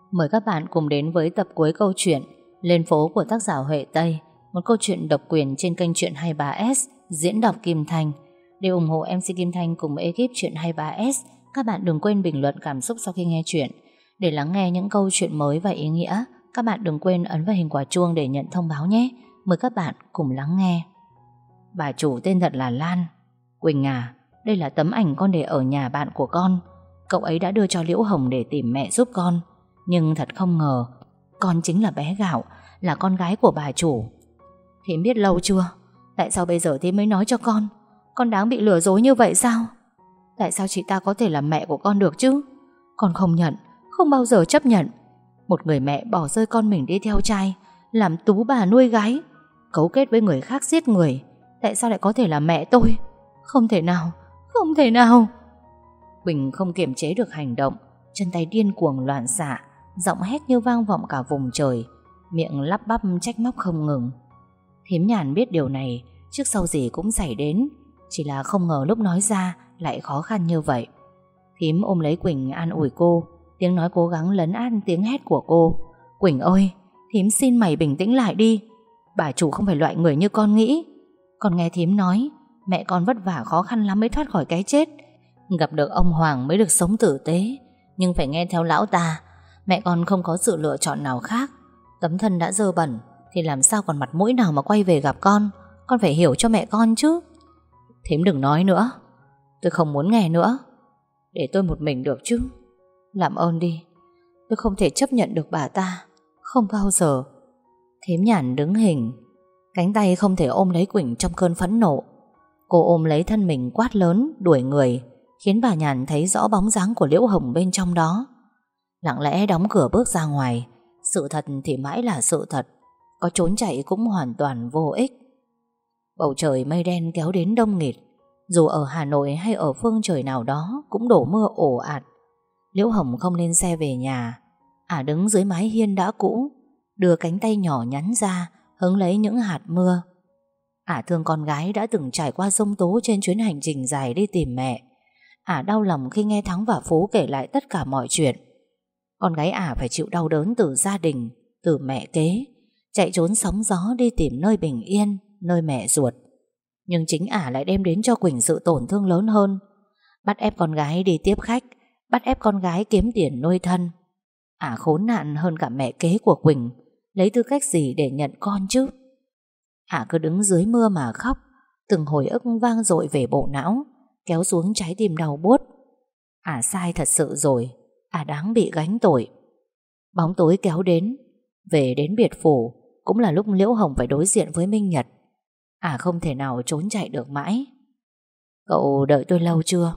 Mời các bạn cùng đến với tập cuối câu chuyện Lên phố của tác giả Huệ Tây, một câu chuyện độc quyền trên kênh Truyện 23S, diễn đọc Kim Thanh. Để ủng hộ MC Kim Thanh cùng ekip Truyện 23S, các bạn đừng quên bình luận cảm xúc sau khi nghe chuyện. Để lắng nghe những câu chuyện mới và ý nghĩa, các bạn đừng quên ấn vào hình quả chuông để nhận thông báo nhé. Mời các bạn cùng lắng nghe. Bà chủ tên thật là Lan. Quỳnh à, đây là tấm ảnh con để ở nhà bạn của con. Cậu ấy đã đưa cho Liễu Hồng để tìm mẹ giúp con. Nhưng thật không ngờ, con chính là bé Gạo, là con gái của bà chủ. Thím biết lâu chưa? Tại sao bây giờ thím mới nói cho con? Con đáng bị lừa dối như vậy sao? Tại sao chị ta có thể là mẹ của con được chứ? Con không nhận, không bao giờ chấp nhận. Một người mẹ bỏ rơi con mình đi theo trai, làm tú bà nuôi gái, cấu kết với người khác giết người. Tại sao lại có thể là mẹ tôi? Không thể nào, không thể nào. Quỳnh không kiềm chế được hành động, chân tay điên cuồng loạn xạ, giọng hét như vang vọng cả vùng trời, miệng lắp bắp trách móc không ngừng. Thím Nhàn biết điều này, trước sau gì cũng xảy đến, chỉ là không ngờ lúc nói ra lại khó khăn như vậy. Thím ôm lấy Quỳnh an ủi cô, tiếng nói cố gắng lấn át tiếng hét của cô. Quỳnh ơi, thím xin mày bình tĩnh lại đi. Bà chủ không phải loại người như con nghĩ. Con nghe thím nói, mẹ con vất vả khó khăn lắm mới thoát khỏi cái chết. Gặp được ông Hoàng mới được sống tử tế, nhưng phải nghe theo lão ta. Mẹ con không có sự lựa chọn nào khác. Tấm thân đã dơ bẩn thì làm sao còn mặt mũi nào mà quay về gặp con. Con phải hiểu cho mẹ con chứ. Thím đừng nói nữa, tôi không muốn nghe nữa. Để tôi một mình được chứ. Làm ơn đi, tôi không thể chấp nhận được bà ta, không bao giờ. Thím Nhàn đứng hình, cánh tay không thể ôm lấy Quỳnh trong cơn phẫn nộ. Cô ôm lấy thân mình quát lớn đuổi người, khiến bà Nhàn thấy rõ bóng dáng của Liễu Hồng bên trong đó. Lặng lẽ đóng cửa bước ra ngoài. Sự thật thì mãi là sự thật, có trốn chạy cũng hoàn toàn vô ích. Bầu trời mây đen kéo đến đông nghịt. Dù ở Hà Nội hay ở phương trời nào đó cũng đổ mưa ồ ạt. Liễu Hồng không lên xe về nhà. Đứng dưới mái hiên đã cũ, đưa cánh tay nhỏ nhắn ra hứng lấy những hạt mưa. Thương con gái đã từng trải qua giông tố trên chuyến hành trình dài đi tìm mẹ. Đau lòng khi nghe Thắng và Phú kể lại tất cả mọi chuyện. Con gái phải chịu đau đớn từ gia đình, từ mẹ kế, chạy trốn sóng gió đi tìm nơi bình yên, nơi mẹ ruột. Nhưng chính lại đem đến cho Quỳnh sự tổn thương lớn hơn. Bắt ép con gái đi tiếp khách, bắt ép con gái kiếm tiền nuôi thân. Khốn nạn hơn cả mẹ kế của Quỳnh, lấy tư cách gì để nhận con chứ? Cứ đứng dưới mưa mà khóc, từng hồi ức vang dội về bộ não, kéo xuống trái tim đau buốt. Sai thật sự rồi, đáng bị gánh tội. Bóng tối kéo đến, về đến biệt phủ cũng là lúc Liễu Hồng phải đối diện với Minh Nhật. Không thể nào trốn chạy được mãi. Cậu đợi tôi lâu chưa?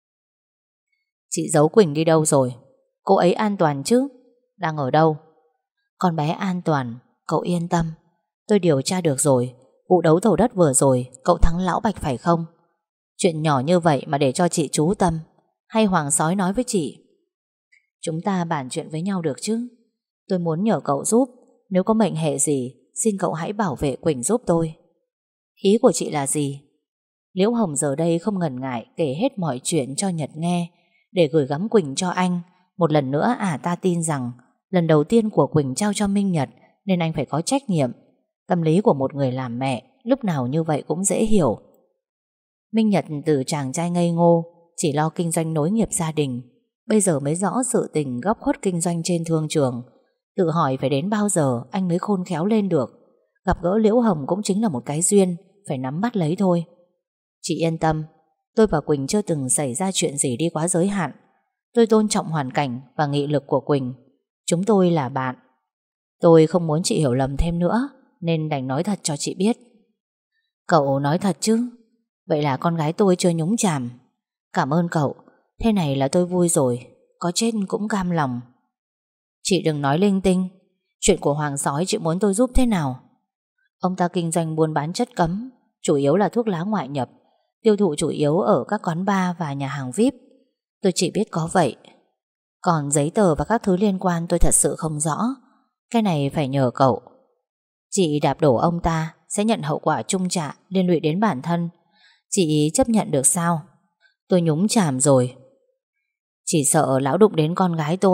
Chị giấu Quỳnh đi đâu rồi? Cô ấy an toàn chứ? Đang ở đâu? Con bé an toàn, cậu yên tâm. Tôi điều tra được rồi. Vụ đấu thầu đất vừa rồi cậu thắng lão Bạch phải không? Chuyện nhỏ như vậy mà để cho chị chú tâm, hay Hoàng sói nói với chị? Chúng ta bàn chuyện với nhau được chứ? Tôi muốn nhờ cậu giúp. Nếu có mệnh hệ gì, xin cậu hãy bảo vệ Quỳnh giúp tôi. Ý của chị là gì? Liễu Hồng giờ đây không ngần ngại kể hết mọi chuyện cho Nhật nghe, để gửi gắm Quỳnh cho anh. Một lần nữa ta tin rằng lần đầu tiên của Quỳnh trao cho Minh Nhật, nên anh phải có trách nhiệm. Tâm lý của một người làm mẹ lúc nào như vậy cũng dễ hiểu. Minh Nhật từ chàng trai ngây ngô, chỉ lo kinh doanh nối nghiệp gia đình, bây giờ mới rõ sự tình góc khuất kinh doanh trên thương trường. Tự hỏi phải đến bao giờ anh mới khôn khéo lên được. Gặp gỡ Liễu Hồng cũng chính là một cái duyên, phải nắm bắt lấy thôi. Chị yên tâm, tôi và Quỳnh chưa từng xảy ra chuyện gì đi quá giới hạn. Tôi tôn trọng hoàn cảnh và nghị lực của Quỳnh. Chúng tôi là bạn. Tôi không muốn chị hiểu lầm thêm nữa, nên đành nói thật cho chị biết. Cậu nói thật chứ? Vậy là con gái tôi chưa nhúng chàm. Cảm ơn cậu. Thế này là tôi vui rồi, có chết cũng cam lòng. Chị đừng nói linh tinh. Chuyện của Hoàng sói chị muốn tôi giúp thế nào? Ông ta kinh doanh buôn bán chất cấm, chủ yếu là thuốc lá ngoại nhập, tiêu thụ chủ yếu ở các quán bar và nhà hàng VIP. Tôi chỉ biết có vậy. Còn giấy tờ và các thứ liên quan tôi thật sự không rõ. Cái này phải nhờ cậu. Chị đạp đổ ông ta sẽ nhận hậu quả chung trả, liên lụy đến bản thân. Chị chấp nhận được sao? Tôi nhúng chàm rồi. Chỉ sợ lão đụng đến con gái tôi,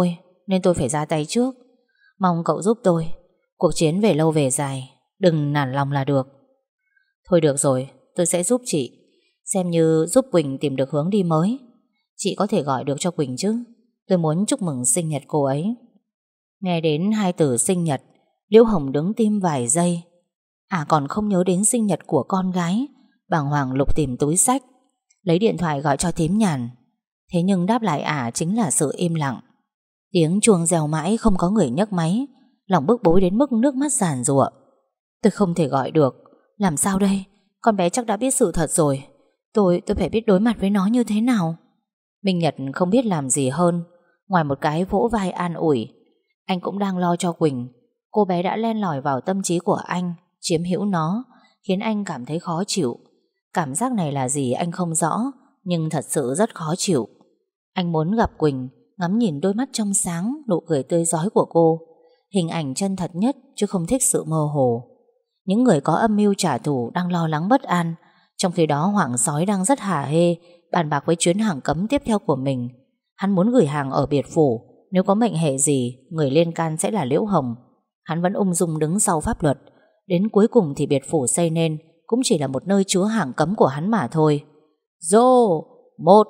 nên tôi phải ra tay trước. Mong cậu giúp tôi. Cuộc chiến về lâu về dài, đừng nản lòng là được. Thôi được rồi, tôi sẽ giúp chị. Xem như giúp Quỳnh tìm được hướng đi mới. Chị có thể gọi được cho Quỳnh chứ? Tôi muốn chúc mừng sinh nhật cô ấy. Nghe đến hai từ sinh nhật, Liễu Hồng đứng tim vài giây. Còn không nhớ đến sinh nhật của con gái. Bàng hoàng lục tìm túi xách, lấy điện thoại gọi cho thím Nhàn. Thế nhưng đáp lại chính là sự im lặng. Tiếng chuông reo mãi không có người nhấc máy. Lòng bức bối đến mức nước mắt giàn giụa. Tôi không thể gọi được. Làm sao đây? Con bé chắc đã biết sự thật rồi. Tôi phải biết đối mặt với nó như thế nào. Minh Nhật không biết làm gì hơn ngoài một cái vỗ vai an ủi. Anh cũng đang lo cho Quỳnh. Cô bé đã len lỏi vào tâm trí của anh, chiếm hữu nó, khiến anh cảm thấy khó chịu. Cảm giác này là gì anh không rõ, nhưng thật sự rất khó chịu. Anh muốn gặp Quỳnh, ngắm nhìn đôi mắt trong sáng, nụ cười tươi rói của cô. Hình ảnh chân thật nhất, chứ không thích sự mơ hồ. Những người có âm mưu trả thù đang lo lắng bất an, trong khi đó Hoàng Sói đang rất hả hê bàn bạc với chuyến hàng cấm tiếp theo của mình. Hắn muốn gửi hàng ở biệt phủ. Nếu có mệnh hệ gì, người liên can sẽ là Liễu Hồng. Hắn vẫn ung dung đứng sau pháp luật. Đến cuối cùng thì biệt phủ xây nên cũng chỉ là một nơi chứa hàng cấm của hắn mà thôi. Rô, 1,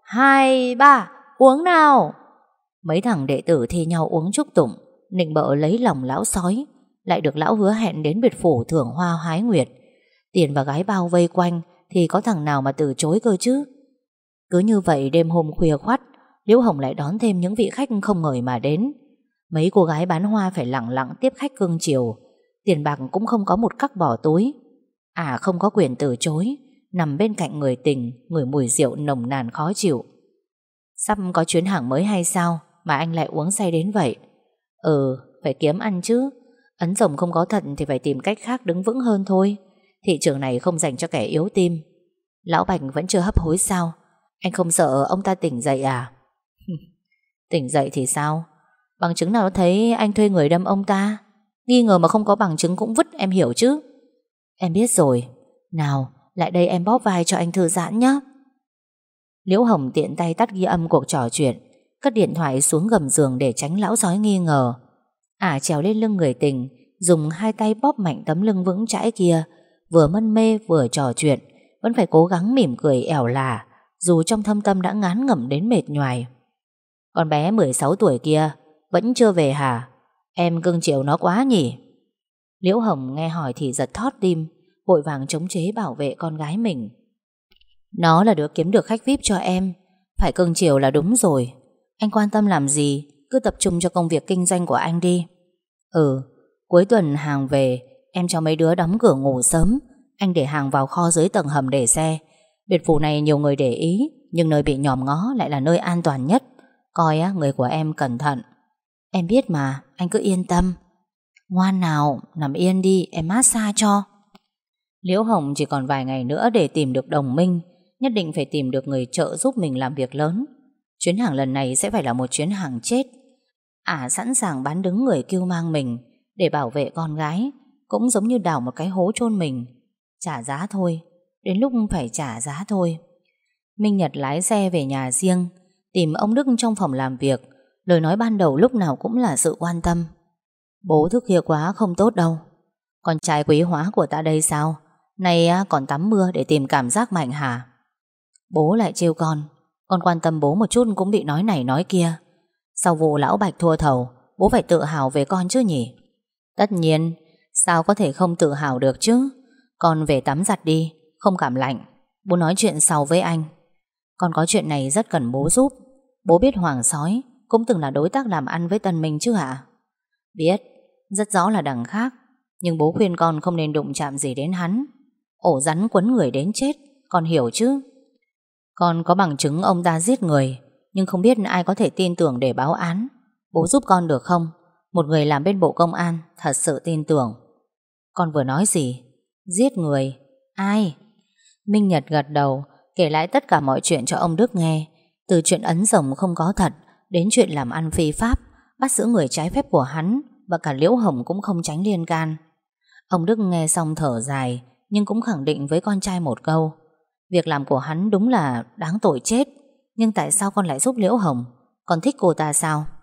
2, 3, uống nào. Mấy thằng đệ tử thi nhau uống chúc tụng, nịnh bợ lấy lòng lão sói. Lại được lão hứa hẹn đến biệt phủ thưởng hoa hái nguyệt. Tiền và gái bao vây quanh, thì có thằng nào mà từ chối cơ chứ. Cứ như vậy đêm hôm khuya khoắt, Liễu Hồng lại đón thêm những vị khách không ngờ mà đến. Mấy cô gái bán hoa phải lặng lặng tiếp khách cưng chiều. Tiền bạc cũng không có một cắc bỏ túi. Không có quyền từ chối. Nằm bên cạnh người tình, ngửi mùi rượu nồng nàn khó chịu. Sắp có chuyến hàng mới hay sao mà anh lại uống say đến vậy? Phải kiếm ăn chứ. Ấn rồng không có thật thì phải tìm cách khác đứng vững hơn thôi. Thị trường này không dành cho kẻ yếu tim. Lão Bạch vẫn chưa hấp hối sao? Anh không sợ ông ta tỉnh dậy à? Tỉnh dậy thì sao? Bằng chứng nào thấy anh thuê người đâm ông ta? Nghi ngờ mà không có bằng chứng cũng vứt, em hiểu chứ? Em biết rồi. Nào, lại đây em bóp vai cho anh thư giãn nhé. Liễu Hồng tiện tay tắt ghi âm cuộc trò chuyện, cất điện thoại xuống gầm giường để tránh lão sói nghi ngờ. Trèo lên lưng người tình, dùng hai tay bóp mạnh tấm lưng vững chãi kia. Vừa mân mê vừa trò chuyện, vẫn phải cố gắng mỉm cười ẻo lả, dù trong thâm tâm đã ngán ngẩm đến mệt nhoài. Con bé 16 tuổi kia vẫn chưa về hả? Em cưng chiều nó quá nhỉ? Liễu Hồng nghe hỏi thì giật thót tim, vội vàng chống chế bảo vệ con gái mình. Nó là đứa kiếm được khách VIP cho em, phải cưng chiều là đúng rồi. Anh quan tâm làm gì, cứ tập trung cho công việc kinh doanh của anh đi. Cuối tuần hàng về, em cho mấy đứa đóng cửa ngủ sớm. Anh để hàng vào kho dưới tầng hầm để xe. Biệt phủ này nhiều người để ý, nhưng nơi bị nhòm ngó lại là nơi an toàn nhất. Coi người của em cẩn thận. Em biết mà, anh cứ yên tâm. Ngoan nào, nằm yên đi, em massage cho. Liễu Hồng chỉ còn vài ngày nữa để tìm được đồng minh. Nhất định phải tìm được người trợ giúp mình làm việc lớn. Chuyến hàng lần này sẽ phải là một chuyến hàng chết. Sẵn sàng bán đứng người cưu mang mình để bảo vệ con gái, cũng giống như đào một cái hố chôn mình. Trả giá thôi, đến lúc phải trả giá thôi. Minh Nhật lái xe về nhà riêng, tìm ông Đức trong phòng làm việc. Lời nói ban đầu lúc nào cũng là sự quan tâm. Bố thức khuya quá không tốt đâu. Con trai quý hóa của ta đây sao? Này còn tắm mưa để tìm cảm giác mạnh hả? Bố lại trêu con quan tâm bố một chút cũng bị nói này nói kia. Sau vụ lão Bạch thua thầu, bố phải tự hào về con chứ nhỉ? Tất nhiên, sao có thể không tự hào được chứ? Con về tắm giặt đi, không cảm lạnh. Bố nói chuyện sau với anh. Con có chuyện này rất cần bố giúp. Bố biết Hoàng Sói cũng từng là đối tác làm ăn với Tân Minh chứ hả? Biết, rất rõ là đằng khác. Nhưng bố khuyên con không nên đụng chạm gì đến hắn. Ổ rắn quấn người đến chết, con hiểu chứ? Con có bằng chứng ông ta giết người, nhưng không biết ai có thể tin tưởng để báo án. Bố giúp con được không? Một người làm bên bộ công an thật sự tin tưởng. Con vừa nói gì? Giết người? Ai? Minh Nhật gật đầu, kể lại tất cả mọi chuyện cho ông Đức nghe. Từ chuyện ấn rồng không có thật đến chuyện làm ăn phi pháp, bắt giữ người trái phép của hắn, và cả Liễu Hồng cũng không tránh liên can. Ông Đức nghe xong thở dài, nhưng cũng khẳng định với con trai một câu. Việc làm của hắn đúng là đáng tội chết. Nhưng tại sao con lại giúp Liễu Hồng? Con thích cô ta sao?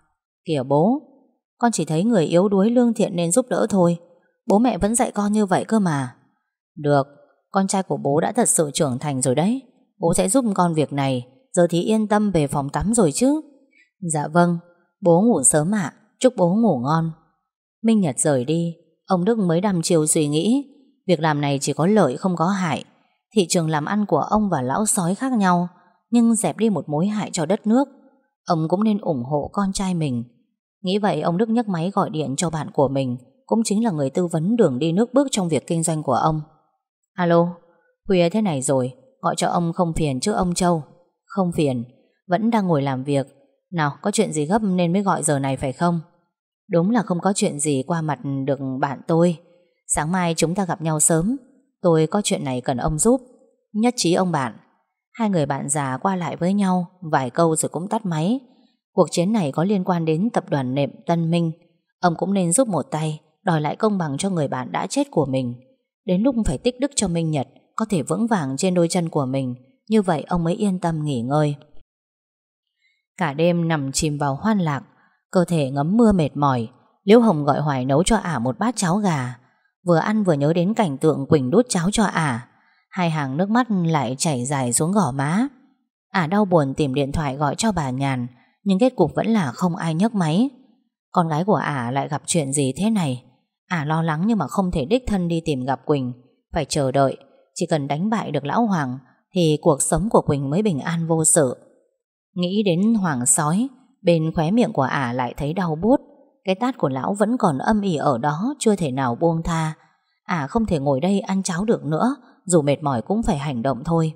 Kìa bố, con chỉ thấy người yếu đuối lương thiện nên giúp đỡ thôi. Bố mẹ vẫn dạy con như vậy cơ mà. Được, con trai của bố đã thật sự trưởng thành rồi đấy. Bố sẽ giúp con việc này. Giờ thì yên tâm về phòng tắm rồi chứ. Dạ vâng, bố ngủ sớm ạ. Chúc bố ngủ ngon. Minh Nhật rời đi. Ông Đức mới đăm chiêu suy nghĩ. Việc làm này chỉ có lợi không có hại. Thị trường làm ăn của ông và lão sói khác nhau, nhưng dẹp đi một mối hại cho đất nước. Ông cũng nên ủng hộ con trai mình. Nghĩ vậy, ông Đức nhấc máy gọi điện cho bạn của mình, cũng chính là người tư vấn đường đi nước bước trong việc kinh doanh của ông. Alo, khuya thế này rồi, gọi cho ông không phiền chứ ông Châu? Không phiền, vẫn đang ngồi làm việc. Nào, có chuyện gì gấp nên mới gọi giờ này phải không? Đúng là không có chuyện gì qua mặt được bạn tôi. Sáng mai chúng ta gặp nhau sớm. Tôi có chuyện này cần ông giúp. Nhất trí ông bạn. Hai người bạn già qua lại với nhau vài câu rồi cũng tắt máy. Cuộc chiến này có liên quan đến tập đoàn nệm Tân Minh. Ông cũng nên giúp một tay, đòi lại công bằng cho người bạn đã chết của mình. Đến lúc phải tích đức cho Minh Nhật có thể vững vàng trên đôi chân của mình. Như vậy ông mới yên tâm nghỉ ngơi. Cả đêm nằm chìm vào hoan lạc, cơ thể ngấm mưa mệt mỏi. Liễu Hồng gọi Hoài nấu cho ả một bát cháo gà. Vừa ăn vừa nhớ đến cảnh tượng Quỳnh đút cháo cho ả. Hai hàng nước mắt lại chảy dài xuống gò má. Ả đau buồn tìm điện thoại gọi cho bà Nhàn, nhưng kết cục vẫn là không ai nhấc máy. Con gái của ả lại gặp chuyện gì thế này? Ả lo lắng nhưng mà không thể đích thân đi tìm gặp Quỳnh. Phải chờ đợi. Chỉ cần đánh bại được lão Hoàng thì cuộc sống của Quỳnh mới bình an vô sự. Nghĩ đến Hoàng sói, bên khóe miệng của ả lại thấy đau buốt. Cái tát của lão vẫn còn âm ỉ ở đó, chưa thể nào buông tha. Ả không thể ngồi đây ăn cháo được nữa, dù mệt mỏi cũng phải hành động thôi.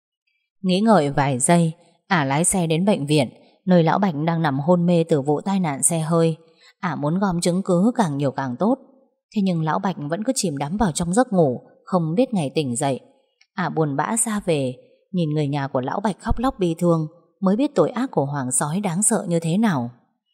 Nghĩ ngợi vài giây, ả lái xe đến bệnh viện, nơi lão Bạch đang nằm hôn mê từ vụ tai nạn xe hơi. Ả muốn gom chứng cứ càng nhiều càng tốt. Thế nhưng lão Bạch vẫn cứ chìm đắm vào trong giấc ngủ, không biết ngày tỉnh dậy. Ả buồn bã ra về, nhìn người nhà của lão Bạch khóc lóc bi thương, mới biết tội ác của Hoàng sói đáng sợ như thế nào.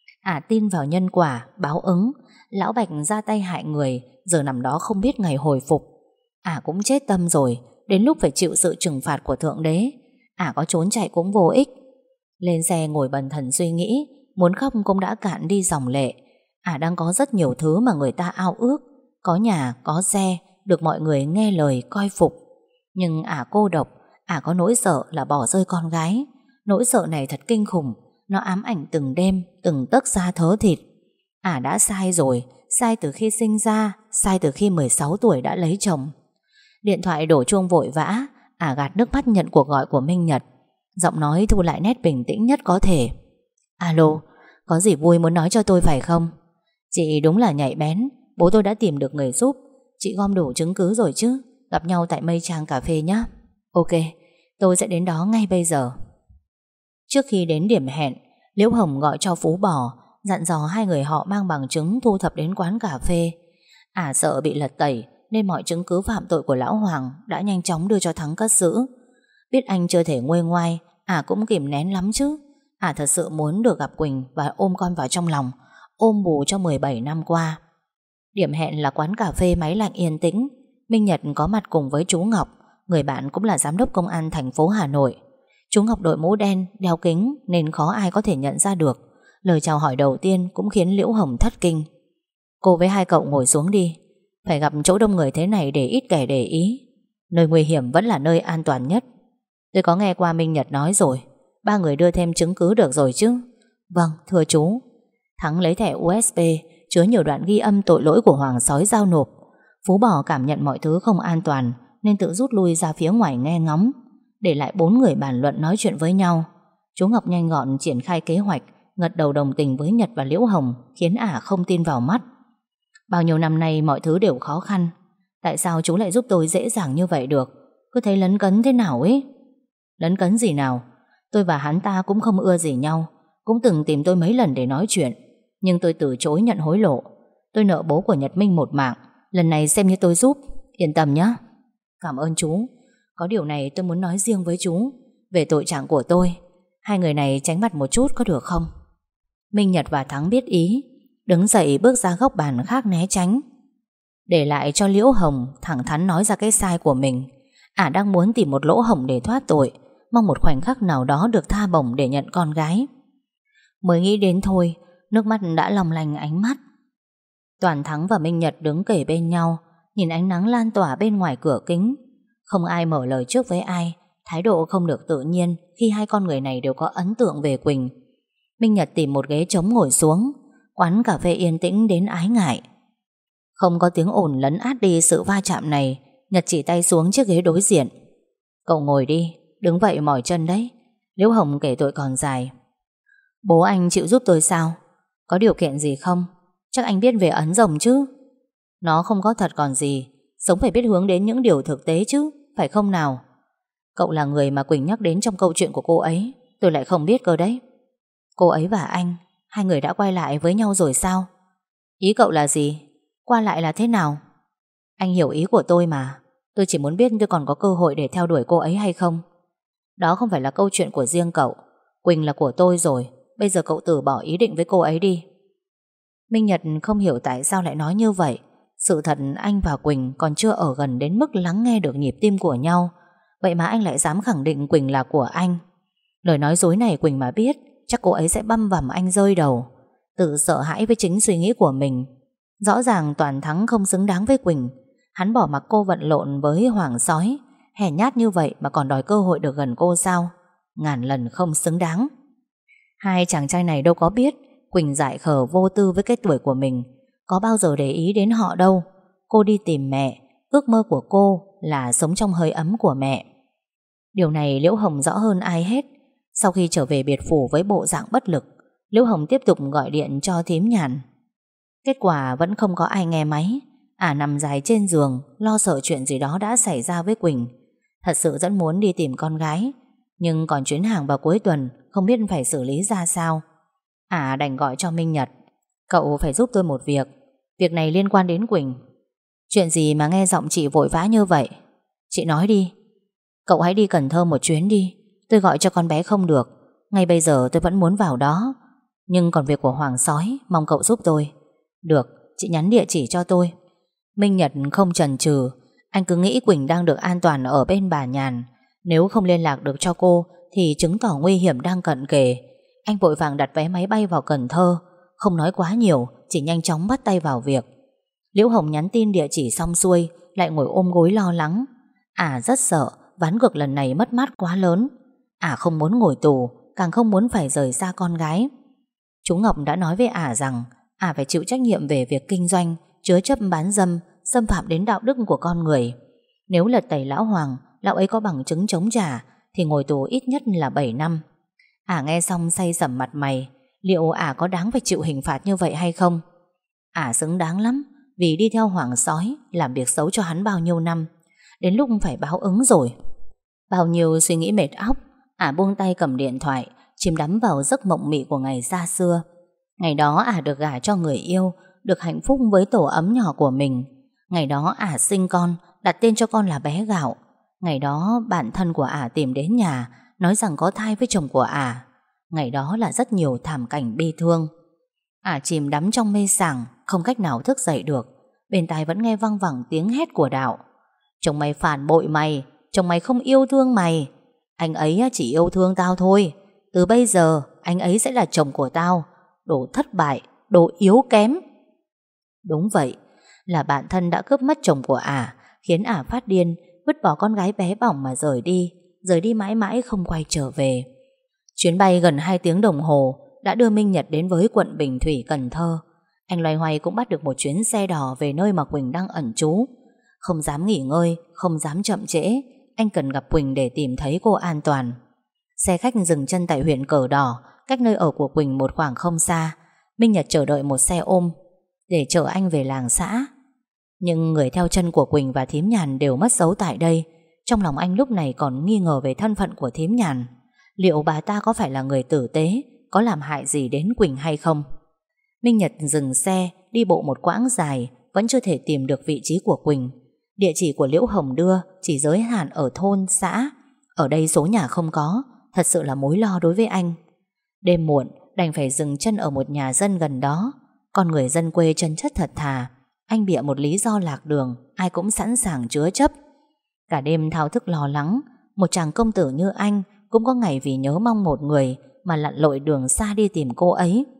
Ả tin vào nhân quả, báo ứng. Lão Bạch ra tay hại người, giờ nằm đó không biết ngày hồi phục. Ả cũng chết tâm rồi, đến lúc phải chịu sự trừng phạt của Thượng Đế. Ả có trốn chạy cũng vô ích. Lên xe ngồi bần thần suy nghĩ, muốn khóc cũng đã cạn đi dòng lệ. Ả đang có rất nhiều thứ mà người ta ao ước. Có nhà, có xe, được mọi người nghe lời coi phục. Nhưng ả cô độc. Ả có nỗi sợ là bỏ rơi con gái. Nỗi sợ này thật kinh khủng. Nó ám ảnh từng đêm, từng tấc da thớ thịt. Ả đã sai rồi, sai từ khi sinh ra, sai từ khi 16 tuổi đã lấy chồng. Điện thoại đổ chuông vội vã. Ả gạt nước mắt nhận cuộc gọi của Minh Nhật. Giọng nói thu lại nét bình tĩnh nhất có thể. Alo, có gì vui muốn nói cho tôi phải không? Chị đúng là nhạy bén. Bố tôi đã tìm được người giúp. Chị gom đủ chứng cứ rồi chứ? Gặp nhau tại Mây Trang cà phê nhé. Ok, tôi sẽ đến đó ngay bây giờ. Trước khi đến điểm hẹn, Liễu Hồng gọi cho Phú Bò, dặn dò hai người họ mang bằng chứng thu thập đến quán cà phê. Ả sợ bị lật tẩy nên mọi chứng cứ phạm tội của lão Hoàng đã nhanh chóng đưa cho Thắng cất giữ. Biết anh chưa thể nguôi ngoai, Ả cũng kìm nén lắm chứ. Ả thật sự muốn được gặp Quỳnh và ôm con vào trong lòng, ôm bù cho 17 năm qua. Điểm hẹn là quán cà phê máy lạnh yên tĩnh. Minh Nhật có mặt cùng với chú Ngọc, người bạn cũng là giám đốc công an thành phố Hà Nội. Chú Ngọc đội mũ đen, đeo kính nên khó ai có thể nhận ra được. Lời chào hỏi đầu tiên cũng khiến Liễu Hồng thất kinh. Cô với hai cậu ngồi xuống đi. Phải gặp chỗ đông người thế này để ít kẻ để ý. Nơi nguy hiểm vẫn là nơi an toàn nhất. Tôi có nghe qua Minh Nhật nói rồi. Ba người đưa thêm chứng cứ được rồi chứ? Vâng, thưa chú. Thắng lấy thẻ USB chứa nhiều đoạn ghi âm tội lỗi của Hoàng sói giao nộp. Phú Bò cảm nhận mọi thứ không an toàn nên tự rút lui ra phía ngoài nghe ngóng, để lại 4 người bàn luận nói chuyện với nhau. Chú Ngọc nhanh gọn triển khai kế hoạch, gật đầu đồng tình với Nhật và Liễu Hồng, khiến Ả không tin vào mắt. Bao nhiêu năm nay mọi thứ đều khó khăn, tại sao chú lại giúp tôi dễ dàng như vậy được? Cứ thấy lấn cấn thế nào ấy. Lấn cấn gì nào? Tôi và hắn ta cũng không ưa gì nhau, cũng từng tìm tôi mấy lần để nói chuyện, nhưng tôi từ chối nhận hối lộ. Tôi nợ bố của Nhật Minh một mạng, lần này xem như tôi giúp. Yên tâm nhé. Cảm ơn chú. Có điều này tôi muốn nói riêng với chú về tội trạng của tôi. Hai người này tránh mặt một chút có được không? Minh Nhật và Thắng biết ý, đứng dậy bước ra góc bàn khác né tránh, để lại cho Liễu Hồng thẳng thắn nói ra cái sai của mình. Ả đang muốn tìm một lỗ hổng để thoát tội, mong một khoảnh khắc nào đó được tha bổng để nhận con gái. Mới nghĩ đến thôi, nước mắt đã long lanh ánh mắt. Toàn Thắng và Minh Nhật đứng kề bên nhau, nhìn ánh nắng lan tỏa bên ngoài cửa kính. Không ai mở lời trước với ai, thái độ không được tự nhiên khi hai con người này đều có ấn tượng về Quỳnh. Minh Nhật tìm một ghế trống ngồi xuống. Quán cà phê yên tĩnh đến ái ngại. Không có tiếng ồn lấn át đi sự va chạm này, Nhật chỉ tay xuống chiếc ghế đối diện. Cậu ngồi đi, đứng vậy mỏi chân đấy. Liễu Hồng kể tội còn dài. Bố anh chịu giúp tôi sao? Có điều kiện gì không? Chắc anh biết về ấn rồng chứ? Nó không có thật còn gì. Sống phải biết hướng đến những điều thực tế chứ, phải không nào? Cậu là người mà Quỳnh nhắc đến trong câu chuyện của cô ấy. Tôi lại không biết cơ đấy. Cô ấy và anh, hai người đã quay lại với nhau rồi sao? Ý cậu là gì? Qua lại là thế nào? Anh hiểu ý của tôi mà. Tôi chỉ muốn biết tôi còn có cơ hội để theo đuổi cô ấy hay không. Đó không phải là câu chuyện của riêng cậu. Quỳnh là của tôi rồi. Bây giờ cậu từ bỏ ý định với cô ấy đi. Minh Nhật không hiểu tại sao lại nói như vậy. Sự thật anh và Quỳnh còn chưa ở gần đến mức lắng nghe được nhịp tim của nhau. Vậy mà anh lại dám khẳng định Quỳnh là của anh. Lời nói dối này Quỳnh mà biết, chắc cô ấy sẽ băm vằm anh rơi đầu. Tự sợ hãi với chính suy nghĩ của mình. Rõ ràng Toàn Thắng không xứng đáng với Quỳnh. Hắn bỏ mặc cô vận lộn với Hoàng Sói. Hèn nhát như vậy mà còn đòi cơ hội được gần cô sao? Ngàn lần không xứng đáng. Hai chàng trai này đâu có biết Quỳnh dại khờ vô tư với cái tuổi của mình, có bao giờ để ý đến họ đâu. Cô đi tìm mẹ. Ước mơ của cô là sống trong hơi ấm của mẹ. Điều này Liễu Hồng rõ hơn ai hết. Sau khi trở về biệt phủ với bộ dạng bất lực, Liễu Hồng tiếp tục gọi điện cho thím Nhàn. Kết quả vẫn không có ai nghe máy. Nằm dài trên giường, lo sợ chuyện gì đó đã xảy ra với Quỳnh. Thật sự rất muốn đi tìm con gái, nhưng còn chuyến hàng vào cuối tuần, không biết phải xử lý ra sao. Đành gọi cho Minh Nhật. Cậu phải giúp tôi một việc. Việc này liên quan đến Quỳnh. Chuyện gì mà nghe giọng chị vội vã như vậy? Chị nói đi. Cậu hãy đi Cần Thơ một chuyến đi. Tôi gọi cho con bé không được. Ngay bây giờ tôi vẫn muốn vào đó. Nhưng còn việc của Hoàng Sói, mong cậu giúp tôi. Được, chị nhắn địa chỉ cho tôi. Minh Nhật không chần chừ. Anh cứ nghĩ Quỳnh đang được an toàn ở bên bà Nhàn. Nếu không liên lạc được cho cô thì chứng tỏ nguy hiểm đang cận kề. Anh vội vàng đặt vé máy bay vào Cần Thơ. Không nói quá nhiều, chỉ nhanh chóng bắt tay vào việc. Liễu Hồng nhắn tin địa chỉ xong xuôi, lại ngồi ôm gối lo lắng. Rất sợ ván cược lần này mất mát quá lớn. Không muốn ngồi tù, càng không muốn phải rời xa con gái. Chú Ngọc đã nói với rằng phải chịu trách nhiệm về việc kinh doanh, chứa chấp bán dâm, xâm phạm đến đạo đức của con người. Nếu lật tẩy lão Hoàng, lão ấy có bằng chứng chống trả, thì ngồi tù ít nhất là 7 năm. Nghe xong say sẩm mặt mày. Liệu có đáng phải chịu hình phạt như vậy hay không? Xứng đáng lắm, vì đi theo Hoàng Sói, làm việc xấu cho hắn bao nhiêu năm. Đến lúc phải báo ứng rồi. Bao nhiêu suy nghĩ mệt óc, buông tay cầm điện thoại, chìm đắm vào giấc mộng mị của ngày xa xưa. Ngày đó được gả cho người yêu, được hạnh phúc với tổ ấm nhỏ của mình. Ngày đó sinh con, đặt tên cho con là bé Gạo. Ngày đó bạn thân của tìm đến nhà, nói rằng có thai với chồng của Ngày đó là rất nhiều thảm cảnh bi thương. Chìm đắm trong mê sảng, không cách nào thức dậy được. Bên tai vẫn nghe văng vẳng tiếng hét của Đạo. Chồng mày phản bội mày, chồng mày không yêu thương mày. Anh ấy chỉ yêu thương tao thôi. Từ bây giờ anh ấy sẽ là chồng của tao. Đồ thất bại, đồ yếu kém. Đúng vậy, là bạn thân đã cướp mất chồng của khiến phát điên, vứt bỏ con gái bé bỏng mà rời đi mãi mãi không quay trở về. Chuyến bay gần 2 tiếng đồng hồ đã đưa Minh Nhật đến với quận Bình Thủy, Cần Thơ. Anh loay hoay cũng bắt được một chuyến xe đỏ về nơi mà Quỳnh đang ẩn trú. Không dám nghỉ ngơi, không dám chậm trễ, anh cần gặp Quỳnh để tìm thấy cô an toàn. Xe khách dừng chân tại huyện Cờ Đỏ, cách nơi ở của Quỳnh một khoảng không xa. Minh Nhật chờ đợi một xe ôm để chở anh về làng xã. Nhưng người theo chân của Quỳnh và thím Nhàn đều mất dấu tại đây. Trong lòng anh lúc này còn nghi ngờ về thân phận của thím Nhàn. Liệu bà ta có phải là người tử tế, có làm hại gì đến Quỳnh hay không? Minh Nhật dừng xe, đi bộ một quãng dài, vẫn chưa thể tìm được vị trí của Quỳnh. Địa chỉ của Liễu Hồng đưa chỉ giới hạn ở thôn, xã. Ở đây số nhà không có, thật sự là mối lo đối với anh. Đêm muộn, đành phải dừng chân ở một nhà dân gần đó. Con người dân quê chân chất thật thà. Anh bịa một lý do lạc đường, ai cũng sẵn sàng chứa chấp. Cả đêm thao thức lo lắng. Một chàng công tử như anh cũng có ngày vì nhớ mong một người mà lặn lội đường xa đi tìm cô ấy.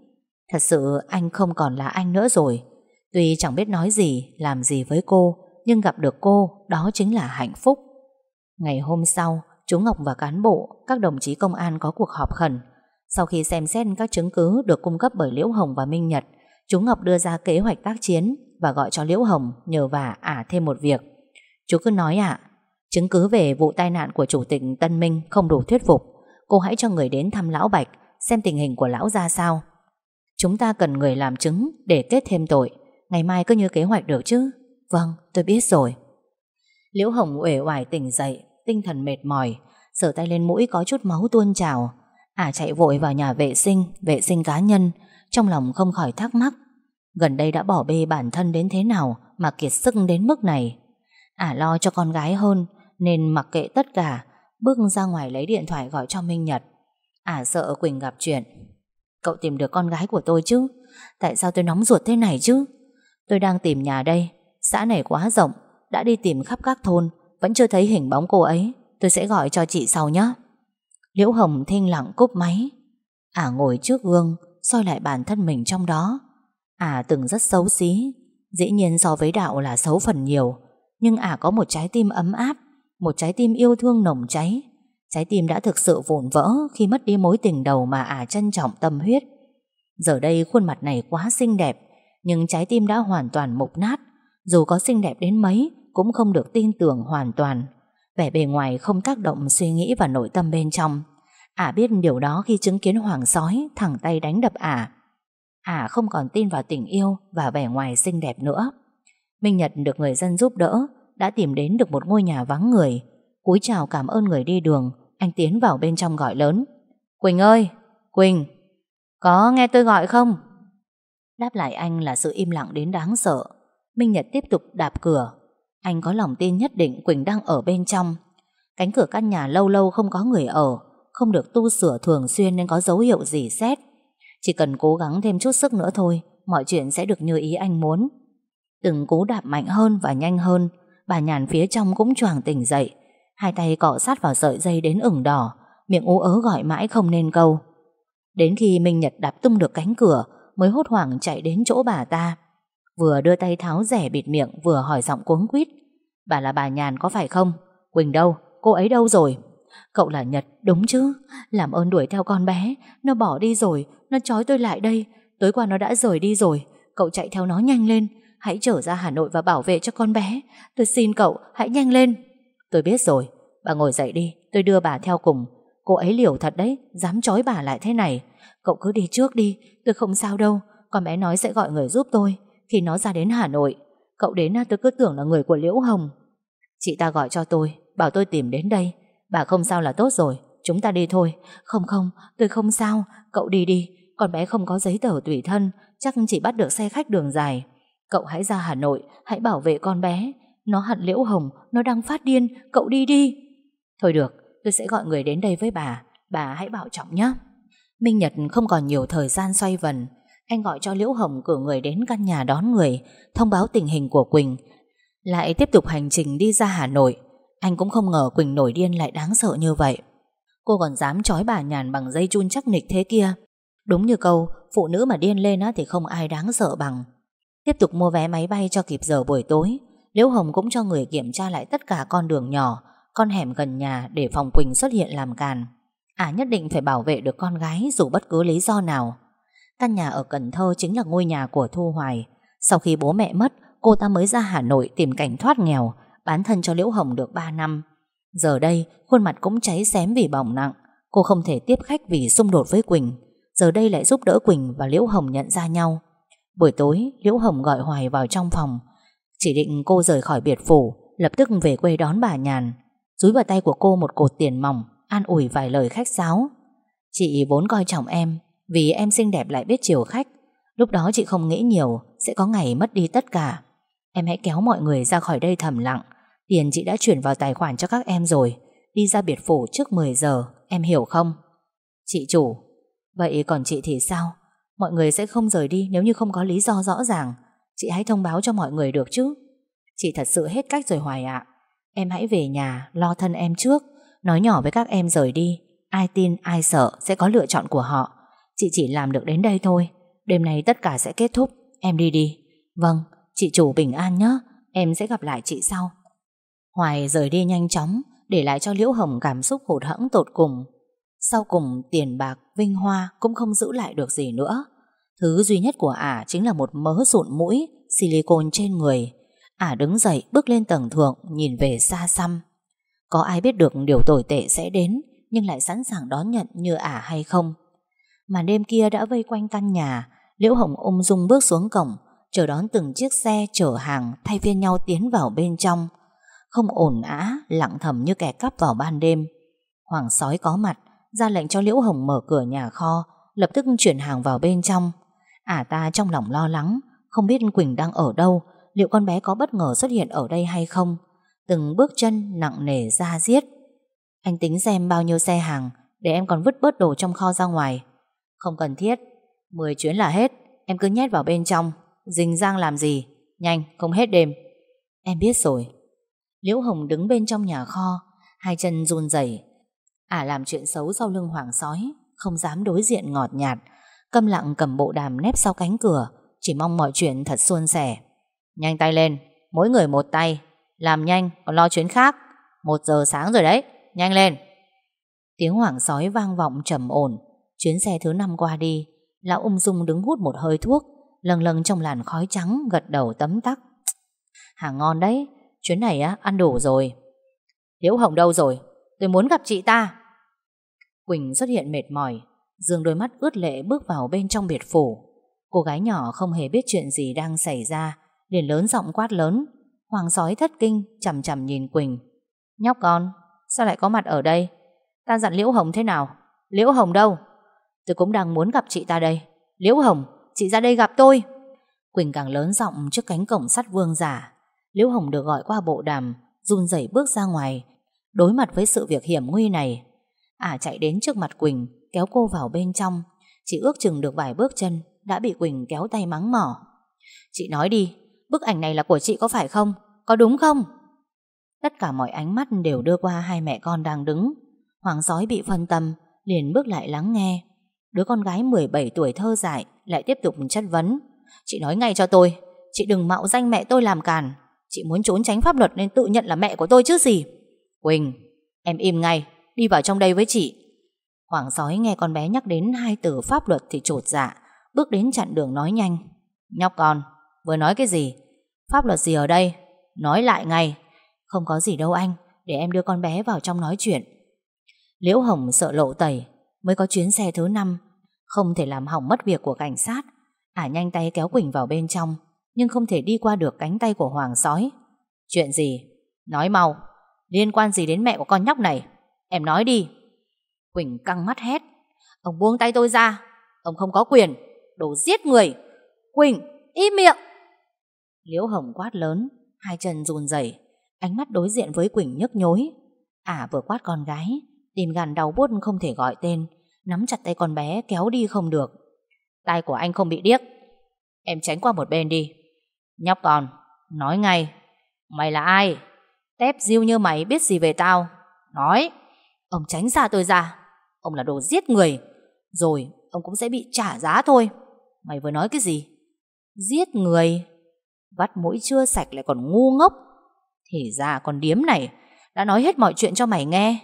Thật sự anh không còn là anh nữa rồi. Tuy chẳng biết nói gì, làm gì với cô, nhưng gặp được cô, đó chính là hạnh phúc. Ngày hôm sau, chú Ngọc và cán bộ, các đồng chí công an có cuộc họp khẩn. Sau khi xem xét các chứng cứ được cung cấp bởi Liễu Hồng và Minh Nhật, chú Ngọc đưa ra kế hoạch tác chiến và gọi cho Liễu Hồng nhờ vả thêm một việc. Chú cứ nói chứng cứ về vụ tai nạn của chủ tịch Tân Minh không đủ thuyết phục. Cô hãy cho người đến thăm lão Bạch, xem tình hình của lão ra sao. Chúng ta cần người làm chứng để kết thêm tội. Ngày mai cứ như kế hoạch được chứ? Vâng, tôi biết rồi. Liễu Hồng uể oải tỉnh dậy, tinh thần mệt mỏi, sờ tay lên mũi có chút máu tuôn trào. Chạy vội vào nhà vệ sinh cá nhân, trong lòng không khỏi thắc mắc. Gần đây đã bỏ bê bản thân đến thế nào mà kiệt sức đến mức này. Lo cho con gái hơn nên mặc kệ tất cả, bước ra ngoài lấy điện thoại gọi cho Minh Nhật. Sợ Quỳnh gặp chuyện. Cậu tìm được con gái của tôi chứ? Tại sao tôi nóng ruột thế này chứ? Tôi đang tìm nhà đây, xã này quá rộng, đã đi tìm khắp các thôn, vẫn chưa thấy hình bóng cô ấy. Tôi sẽ gọi cho chị sau nhé. Liễu Hồng thinh lặng cúp máy. Ngồi trước gương soi lại bản thân mình trong đó. Từng rất xấu xí, dĩ nhiên so với Đạo là xấu phần nhiều, nhưng có một trái tim ấm áp, một trái tim yêu thương nồng cháy. Trái tim đã thực sự vụn vỡ khi mất đi mối tình đầu mà trân trọng tâm huyết. Giờ đây khuôn mặt này quá xinh đẹp, nhưng trái tim đã hoàn toàn mục nát. Dù có xinh đẹp đến mấy cũng không được tin tưởng hoàn toàn. Vẻ bề ngoài không tác động suy nghĩ và nội tâm bên trong. Biết điều đó khi chứng kiến Hoàng sói thẳng tay đánh đập không còn tin vào tình yêu và vẻ ngoài xinh đẹp nữa. Minh Nhật được người dân giúp đỡ, đã tìm đến được một ngôi nhà vắng người. Cúi chào cảm ơn người đi đường, anh tiến vào bên trong gọi lớn: Quỳnh ơi, Quỳnh, có nghe tôi gọi không? Đáp lại anh là sự im lặng đến đáng sợ. Minh Nhật tiếp tục đạp cửa. Anh có lòng tin nhất định Quỳnh đang ở bên trong. Cánh cửa căn nhà lâu lâu không có người ở, không được tu sửa thường xuyên nên có dấu hiệu rỉ sét. Chỉ cần cố gắng thêm chút sức nữa thôi, mọi chuyện sẽ được như ý anh muốn. Từng cú đạp mạnh hơn và nhanh hơn, bà Nhàn phía trong cũng choàng tỉnh dậy. Hai tay cọ sát vào sợi dây đến ửng đỏ, miệng ú ớ gọi mãi không nên câu. Đến khi Minh Nhật đạp tung được cánh cửa mới hốt hoảng chạy đến chỗ bà ta. Vừa đưa tay tháo rẻ bịt miệng, vừa hỏi giọng cuống quýt: Bà là bà Nhàn có phải không? Quỳnh đâu? Cô ấy đâu rồi? Cậu là Nhật đúng chứ? Làm ơn đuổi theo con bé, nó bỏ đi rồi, nó trói tôi lại đây. Tối qua nó đã rời đi rồi. Cậu chạy theo nó nhanh lên, hãy trở ra Hà Nội và bảo vệ cho con bé. Tôi xin cậu, hãy nhanh lên. Tôi biết rồi, bà ngồi dậy đi, tôi đưa bà theo cùng. Cô ấy liều thật đấy, dám trói bà lại thế này. Cậu cứ đi trước đi, tôi không sao đâu. Con bé nói sẽ gọi người giúp tôi khi nó ra đến Hà Nội. Cậu đến tôi cứ tưởng là người của Liễu Hồng. Chị ta gọi cho tôi, bảo tôi tìm đến đây. Bà không sao là tốt rồi, chúng ta đi thôi. Không, tôi không sao, cậu đi đi. Con bé không có giấy tờ tùy thân, chắc chỉ bắt được xe khách đường dài. Cậu hãy ra Hà Nội, hãy bảo vệ con bé. Nó hận Liễu Hồng, nó đang phát điên, cậu đi đi. Thôi được, tôi sẽ gọi người đến đây với bà hãy bảo trọng nhé. Minh Nhật không còn nhiều thời gian xoay vần. Anh gọi cho Liễu Hồng cử người đến căn nhà đón người, thông báo tình hình của Quỳnh, lại tiếp tục hành trình đi ra Hà Nội. Anh cũng không ngờ Quỳnh nổi điên lại đáng sợ như vậy. Cô còn dám trói bà Nhàn bằng dây chun chắc nịch thế kia. Đúng như câu, phụ nữ mà điên lên thì không ai đáng sợ bằng. Tiếp tục mua vé máy bay cho kịp giờ buổi tối. Liễu Hồng cũng cho người kiểm tra lại tất cả con đường nhỏ, con hẻm gần nhà để phòng Quỳnh xuất hiện làm càn. Nhất định phải bảo vệ được con gái dù bất cứ lý do nào. Căn nhà ở Cần Thơ chính là ngôi nhà của Thu Hoài. Sau khi bố mẹ mất, cô ta mới ra Hà Nội tìm cảnh thoát nghèo, bán thân cho Liễu Hồng được 3 năm. Giờ đây, khuôn mặt cũng cháy xém vì bỏng nặng. Cô không thể tiếp khách vì xung đột với Quỳnh. Giờ đây lại giúp đỡ Quỳnh và Liễu Hồng nhận ra nhau. Buổi tối, Liễu Hồng gọi Hoài vào trong phòng, chỉ định cô rời khỏi biệt phủ, lập tức về quê đón bà Nhàn. Dúi vào tay của cô một cột tiền mỏng, an ủi vài lời khách sáo. Chị vốn coi trọng em, vì em xinh đẹp lại biết chiều khách. Lúc đó chị không nghĩ nhiều sẽ có ngày mất đi tất cả. Em hãy kéo mọi người ra khỏi đây thầm lặng. Tiền chị đã chuyển vào tài khoản cho các em rồi. Đi ra biệt phủ trước 10 giờ, em hiểu không? Chị chủ. Vậy còn chị thì sao? Mọi người sẽ không rời đi nếu như không có lý do rõ ràng. Chị hãy thông báo cho mọi người được chứ. Chị thật sự hết cách rồi Hoài ạ. Em hãy về nhà lo thân em trước, nói nhỏ với các em rời đi. Ai tin ai sợ sẽ có lựa chọn của họ. Chị chỉ làm được đến đây thôi. đêm nay tất cả sẽ kết thúc. Em đi đi. Vâng, chị chủ bình an nhé. Em sẽ gặp lại chị sau. Hoài rời đi nhanh chóng, để lại cho Liễu Hồng cảm xúc hụt hẫng tột cùng. Sau cùng tiền bạc, vinh hoa cũng không giữ lại được gì nữa. Thứ duy nhất của ả chính là một mớ sụn mũi, silicone trên người. Ả đứng dậy bước lên tầng thượng, nhìn về xa xăm. Có ai biết được điều tồi tệ sẽ đến, nhưng lại sẵn sàng đón nhận như ả hay không? Màn đêm kia đã vây quanh căn nhà. Liễu Hồng ung dung bước xuống cổng, chờ đón từng chiếc xe chở hàng thay phiên nhau tiến vào bên trong. Không ồn ào, lặng thầm như kẻ cắp vào ban đêm. Hoàng sói có mặt, ra lệnh cho Liễu Hồng mở cửa nhà kho, lập tức chuyển hàng vào bên trong. Ả ta trong lòng lo lắng, không biết Quỳnh đang ở đâu, liệu con bé có bất ngờ xuất hiện ở đây hay không. Từng bước chân nặng nề ra diết. Anh tính xem bao nhiêu xe hàng, để em còn vứt bớt đồ trong kho ra ngoài. Không cần thiết, 10 chuyến là hết. Em cứ nhét vào bên trong, rình rang làm gì. Nhanh, không hết đêm. Em biết rồi. Liễu Hồng đứng bên trong nhà kho, hai chân run rẩy. Ả làm chuyện xấu sau lưng Hoàng sói, không dám đối diện ngọt nhạt, câm lặng cầm bộ đàm nép sau cánh cửa, chỉ mong mọi chuyện thật suôn sẻ. Nhanh tay lên, mỗi người một tay. Làm nhanh, còn lo chuyến khác. 1 giờ sáng rồi đấy, nhanh lên. Tiếng Hoàng sói vang vọng trầm ổn. Chuyến xe thứ 5 qua đi. Lão ung dung đứng hút một hơi thuốc, lâng lâng trong làn khói trắng, gật đầu tấm tắc. Hàng ngon đấy, chuyến này á ăn đủ rồi. Liễu Hồng đâu rồi? Tôi muốn gặp chị ta. Quỳnh xuất hiện mệt mỏi, dương đôi mắt ướt lệ bước vào bên trong biệt phủ. Cô gái nhỏ không hề biết chuyện gì đang xảy ra, liền lớn giọng quát lớn. Hoàng sói thất kinh chằm chằm nhìn Quỳnh. Nhóc con, sao lại có mặt ở đây? Ta dặn Liễu Hồng thế nào? Liễu Hồng đâu? Tôi cũng đang muốn gặp chị ta đây. Liễu Hồng, chị ra đây gặp tôi. Quỳnh càng lớn giọng trước cánh cổng sắt vương giả. Liễu Hồng được gọi qua bộ đàm, run rẩy bước ra ngoài, đối mặt với sự việc hiểm nguy này. Ả chạy đến trước mặt Quỳnh, kéo cô vào bên trong. Chỉ ước chừng được vài bước chân đã bị Quỳnh kéo tay mắng mỏ. Chị nói đi, bức ảnh này là của chị có phải không? Có đúng không? Tất cả mọi ánh mắt đều đưa qua hai mẹ con đang đứng. Hoàng sói bị phân tâm, liền bước lại lắng nghe. Đứa con gái 17 tuổi thơ dại lại tiếp tục chất vấn. Chị nói ngay cho tôi, chị đừng mạo danh mẹ tôi làm càn. Chị muốn trốn tránh pháp luật nên tự nhận là mẹ của tôi chứ gì. Quỳnh, em im ngay, đi vào trong đây với chị. Hoàng sói nghe con bé nhắc đến 2 từ pháp luật thì chột dạ, bước đến chặn đường nói nhanh. Nhóc con, vừa nói cái gì? Pháp luật gì ở đây? Nói lại ngay. Không có gì đâu anh, để em đưa con bé vào trong nói chuyện. Liễu Hồng sợ lộ tẩy, mới có chuyến xe thứ 5, không thể làm hỏng mất việc của cảnh sát. Ả nhanh tay kéo Quỳnh vào bên trong, nhưng không thể đi qua được cánh tay của Hoàng sói. Chuyện gì? Nói mau, liên quan gì đến mẹ của con nhóc này? Em nói đi. Quỳnh căng mắt hét. Ông buông tay tôi ra, ông không có quyền, đồ giết người. Quỳnh, im miệng. Liễu Hồng quát lớn, hai chân run rẩy, ánh mắt đối diện với Quỳnh nhức nhối. Ả vừa quát con gái, tim gan đau buốt không thể gọi tên, nắm chặt tay con bé kéo đi không được. Tai của anh không bị điếc, em tránh qua một bên đi. Nhóc con, nói ngay, mày là ai? Tép diêu như mày biết gì về tao? Nói. Ông tránh xa tôi ra, ông là đồ giết người, rồi ông cũng sẽ bị trả giá thôi. Mày vừa nói cái gì? Giết người? Vắt mũi chưa sạch lại còn ngu ngốc. Thì ra con điếm này đã nói hết mọi chuyện cho mày nghe.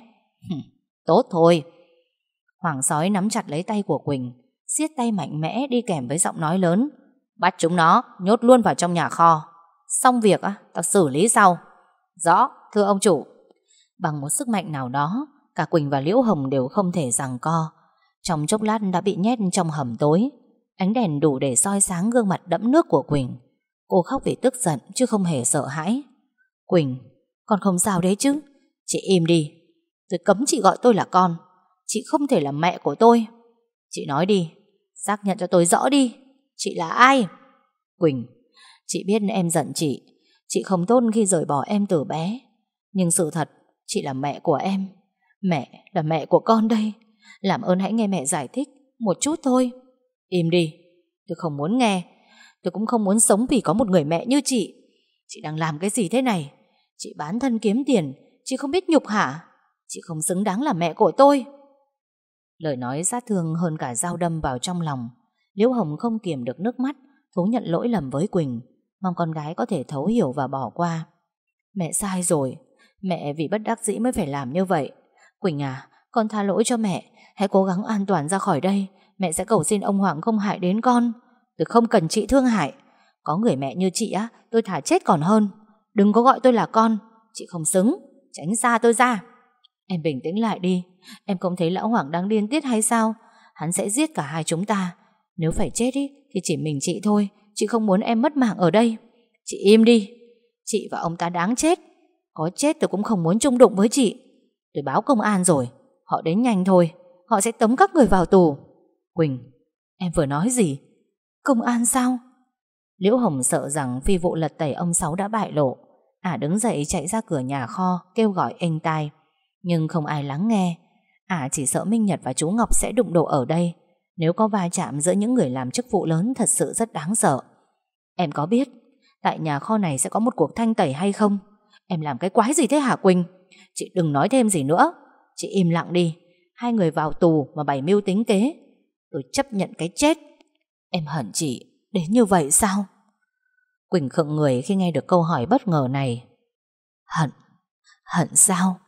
Tốt thôi. Hoàng sói nắm chặt lấy tay của Quỳnh, siết tay mạnh mẽ đi kèm với giọng nói lớn. Bắt chúng nó, nhốt luôn vào trong nhà kho. Xong việc á, tao xử lý sau. Rõ, thưa ông chủ. Bằng một sức mạnh nào đó, cả Quỳnh và Liễu Hồng đều không thể giằng co. Trong chốc lát đã bị nhét trong hầm tối. Ánh đèn đủ để soi sáng gương mặt đẫm nước của Quỳnh. Cô khóc vì tức giận chứ không hề sợ hãi. Quỳnh, con không sao đấy chứ? Chị im đi. Tôi cấm chị gọi tôi là con. Chị không thể là mẹ của tôi. Chị nói đi, xác nhận cho tôi rõ đi. Chị là ai? Quỳnh, chị biết em giận chị. Chị không tốt khi rời bỏ em từ bé. Nhưng sự thật, chị là mẹ của em. Mẹ là mẹ của con đây. Làm ơn hãy nghe mẹ giải thích một chút thôi. Im đi, tôi không muốn nghe. Tôi cũng không muốn sống vì có một người mẹ như chị. Chị đang làm cái gì thế này? Chị bán thân kiếm tiền, chị không biết nhục hả? Chị không xứng đáng là mẹ của tôi. Lời nói sát thương hơn cả dao đâm vào trong lòng. Liễu Hồng không kiềm được nước mắt, thú nhận lỗi lầm với Quỳnh, mong con gái có thể thấu hiểu và bỏ qua. Mẹ sai rồi, mẹ vì bất đắc dĩ mới phải làm như vậy. Quỳnh à, con tha lỗi cho mẹ, hãy cố gắng an toàn ra khỏi đây. Mẹ sẽ cầu xin ông Hoàng không hại đến con. Tôi không cần chị thương hại. Có người mẹ như chị á, tôi thà chết còn hơn. Đừng có gọi tôi là con, chị không xứng. Tránh xa tôi ra. Em bình tĩnh lại đi. Em không thấy lão Hoàng đang điên tiết hay sao? Hắn sẽ giết cả hai chúng ta. Nếu phải chết ý, thì chỉ mình chị thôi. Chị không muốn em mất mạng ở đây. Chị im đi. Chị và ông ta đáng chết. Có chết tôi cũng không muốn chung đụng với chị. Tôi báo công an rồi. Họ đến nhanh thôi. Họ sẽ tống các người vào tù. Quỳnh, em vừa nói gì? Công an sao? Liễu Hồng sợ rằng phi vụ lật tẩy ông Sáu đã bại lộ. Ả đứng dậy chạy ra cửa nhà kho kêu gọi ênh tai. Nhưng không ai lắng nghe. Ả chỉ sợ Minh Nhật và chú Ngọc sẽ đụng độ ở đây. Nếu có va chạm giữa những người làm chức vụ lớn thật sự rất đáng sợ. Em có biết tại nhà kho này sẽ có một cuộc thanh tẩy hay không? Em làm cái quái gì thế hả Quỳnh? Chị đừng nói thêm gì nữa. Chị im lặng đi. Hai người vào tù mà bày mưu tính kế. Tôi chấp nhận cái chết. Em hận chị đến như vậy sao? Quỳnh khựng người khi nghe được câu hỏi bất ngờ này. Hận? Hận sao?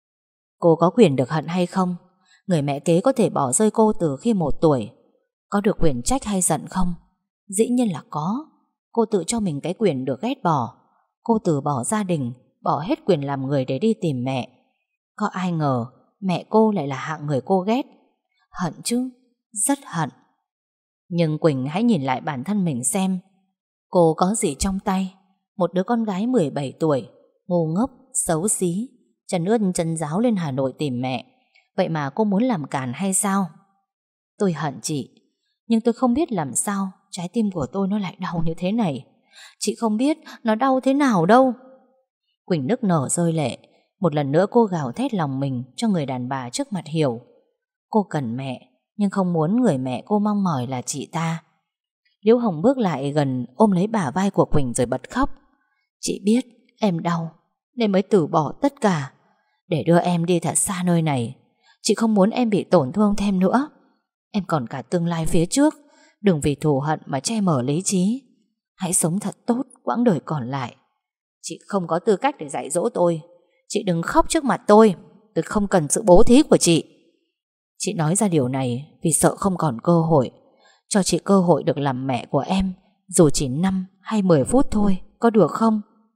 Cô có quyền được hận hay không? Người mẹ kế có thể bỏ rơi cô từ khi 1 tuổi. Có được quyền trách hay giận không? Dĩ nhiên là có. Cô tự cho mình cái quyền được ghét bỏ. Cô từ bỏ gia đình, bỏ hết quyền làm người để đi tìm mẹ. Có ai ngờ mẹ cô lại là hạng người cô ghét. Hận chứ, rất hận. Nhưng Quỳnh hãy nhìn lại bản thân mình xem. Cô có gì trong tay? Một đứa con gái 17 tuổi, ngu ngốc, xấu xí, chân ướt chân ráo lên Hà Nội tìm mẹ. Vậy mà cô muốn làm càn hay sao? Tôi hận chị, nhưng tôi không biết làm sao trái tim của tôi nó lại đau như thế này. Chị không biết nó đau thế nào đâu. Quỳnh nức nở rơi lệ. Một lần nữa cô gào thét lòng mình cho người đàn bà trước mặt hiểu. Cô cần mẹ, nhưng không muốn người mẹ cô mong mỏi là chị ta. Liễu Hồng bước lại gần, ôm lấy bả vai của Quỳnh rồi bật khóc. Chị biết em đau nên mới từ bỏ tất cả để đưa em đi thật xa nơi này. Chị không muốn em bị tổn thương thêm nữa. Em còn cả tương lai phía trước. Đừng vì thù hận mà che mờ lý trí. Hãy sống thật tốt quãng đời còn lại. Chị không có tư cách để dạy dỗ tôi. Chị đừng khóc trước mặt tôi. Tôi không cần sự bố thí của chị. Chị nói ra điều này vì sợ không còn cơ hội. Cho chị cơ hội được làm mẹ của em, dù chỉ 5 hay 10 phút thôi, có được không?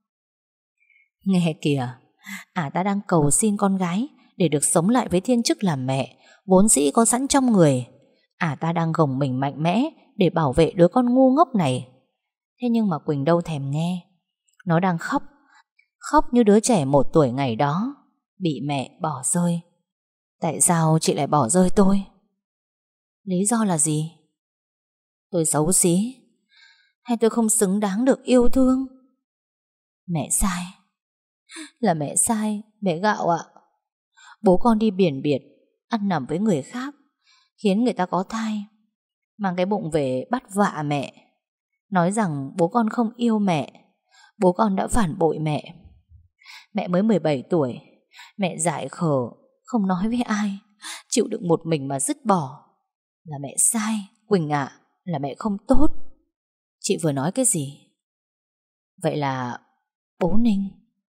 Nghe kìa, ta đang cầu xin con gái để được sống lại với thiên chức làm mẹ vốn dĩ có sẵn trong người. Ta đang gồng mình mạnh mẽ để bảo vệ đứa con ngu ngốc này. Thế nhưng mà Quỳnh đâu thèm nghe. Nó đang khóc. Khóc như đứa trẻ 1 tuổi ngày đó bị mẹ bỏ rơi. Tại sao chị lại bỏ rơi tôi? Lý do là gì? Tôi xấu xí hay tôi không xứng đáng được yêu thương? Mẹ sai. Là mẹ sai, mẹ Gạo ạ. Bố con đi biển biệt, ăn nằm với người khác, khiến người ta có thai, mang cái bụng về bắt vạ mẹ, nói rằng bố con không yêu mẹ. Bố con đã phản bội mẹ. Mẹ mới 17 tuổi. Mẹ dại khờ, không nói với ai, chịu đựng một mình mà dứt bỏ. Là mẹ sai, Quỳnh ạ. Là mẹ không tốt. Chị vừa nói cái gì? Vậy là bố Ninh,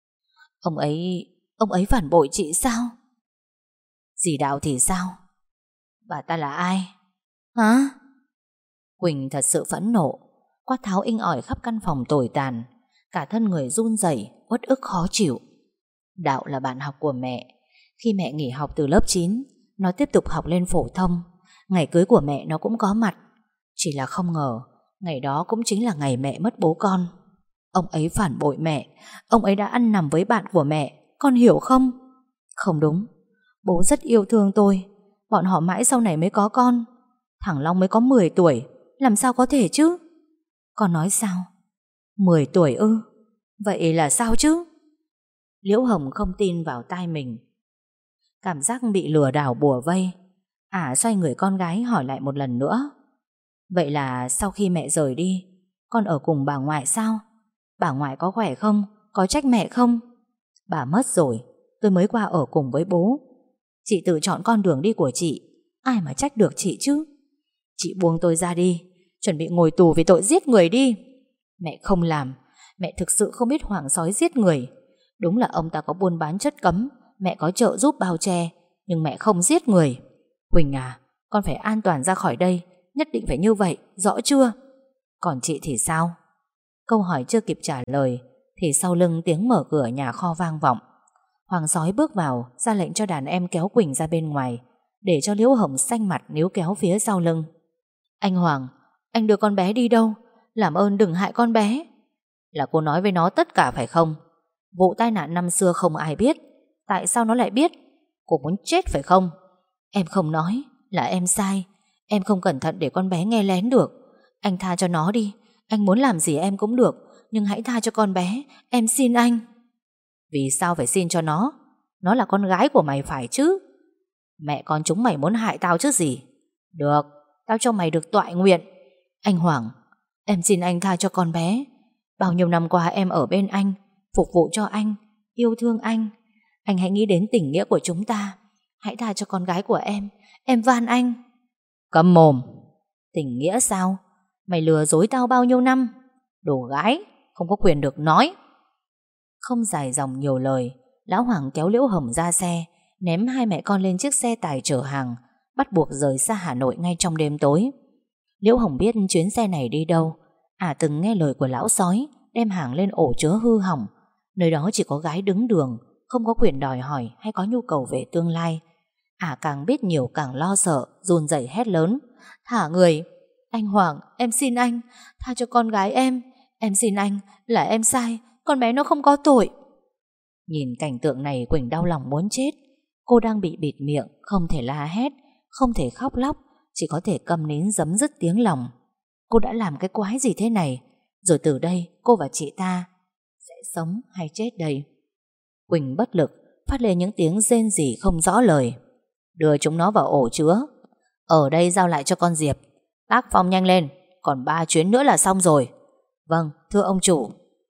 Ông ấy phản bội chị sao? Dì Đạo thì sao? Bà ta là ai? Hả? Quỳnh thật sự phẫn nộ, quát tháo inh ỏi khắp căn phòng tồi tàn. Cả thân người run rẩy, uất ức khó chịu. Đạo là bạn học của mẹ. Khi mẹ nghỉ học từ lớp 9, nó tiếp tục học lên phổ thông. Ngày cưới của mẹ nó cũng có mặt. Chỉ là không ngờ ngày đó cũng chính là ngày mẹ mất bố con. Ông ấy phản bội mẹ. Ông ấy đã ăn nằm với bạn của mẹ. Con hiểu không? Không đúng. Bố rất yêu thương tôi. Bọn họ mãi sau này mới có con. Thằng Long mới có 10 tuổi. Làm sao có thể chứ? Con nói sao? 10 tuổi ư? Vậy là sao chứ? Liễu Hồng không tin vào tai mình. Cảm giác bị lừa đảo bùa vây. Xoay người con gái hỏi lại một lần nữa. Vậy là sau khi mẹ rời đi, con ở cùng bà ngoại sao? Bà ngoại có khỏe không? Có trách mẹ không? Bà mất rồi, tôi mới qua ở cùng với bố. Chị tự chọn con đường đi của chị, ai mà trách được chị chứ? Chị buông tôi ra đi. chuẩn bị ngồi tù vì tội giết người đi. Mẹ không làm. Mẹ thực sự không biết Hoàng sói giết người. Đúng là ông ta có buôn bán chất cấm, mẹ có trợ giúp bao che, nhưng mẹ không giết người. Quỳnh à, con phải an toàn ra khỏi đây, nhất định phải như vậy, rõ chưa? Còn chị thì sao? Câu hỏi chưa kịp trả lời thì sau lưng tiếng mở cửa nhà kho vang vọng. Hoàng sói bước vào, ra lệnh cho đàn em kéo Quỳnh ra bên ngoài, để cho Liễu Hồng xanh mặt níu kéo phía sau lưng. Anh Hoàng, anh đưa con bé đi đâu? Làm ơn đừng hại con bé. Là cô nói với nó tất cả phải không? Vụ tai nạn năm xưa không ai biết, tại sao nó lại biết? Cô muốn chết phải không? Em không nói, là em sai. Em không cẩn thận để con bé nghe lén được. Anh tha cho nó đi. Anh muốn làm gì em cũng được, nhưng hãy tha cho con bé, em xin anh. Vì sao phải xin cho nó? Nó là con gái của mày phải chứ? Mẹ con chúng mày muốn hại tao chứ gì? Được, tao cho mày được toại nguyện. Anh Hoàng, em xin anh tha cho con bé. Bao nhiêu năm qua em ở bên anh, phục vụ cho anh, yêu thương anh. Anh hãy nghĩ đến tình nghĩa của chúng ta. Hãy tha cho con gái của em van anh. Câm mồm. Tình nghĩa sao? Mày lừa dối tao bao nhiêu năm? Đồ gái, không có quyền được nói. Không dài dòng nhiều lời, Lão Hoàng kéo Liễu Hồng ra xe, ném hai mẹ con lên chiếc xe tải chở hàng, bắt buộc rời xa Hà Nội ngay trong đêm tối. Liễu Hồng biết chuyến xe này đi đâu. Từng nghe lời của lão sói, đem hàng lên ổ chứa hư hỏng. Nơi đó chỉ có gái đứng đường, không có quyền đòi hỏi hay có nhu cầu về tương lai. Càng biết nhiều càng lo sợ, run rẩy hét lớn: Thả người! Anh Hoàng, em xin anh, tha cho con gái em. Em xin anh, là em sai, con bé nó không có tội. Nhìn cảnh tượng này, Quỳnh đau lòng muốn chết. Cô đang bị bịt miệng, không thể la hét, không thể khóc lóc, chỉ có thể câm nín giấm dứt tiếng lòng. Cô đã làm cái quái gì thế này? Rồi từ đây cô và chị ta sẽ sống hay chết đây? Quỳnh bất lực, phát lên những tiếng rên rỉ không rõ lời. Đưa chúng nó vào ổ chứa. Ở đây giao lại cho con Diệp. Tác phong nhanh lên, còn 3 chuyến nữa là xong rồi. Vâng, thưa ông chủ.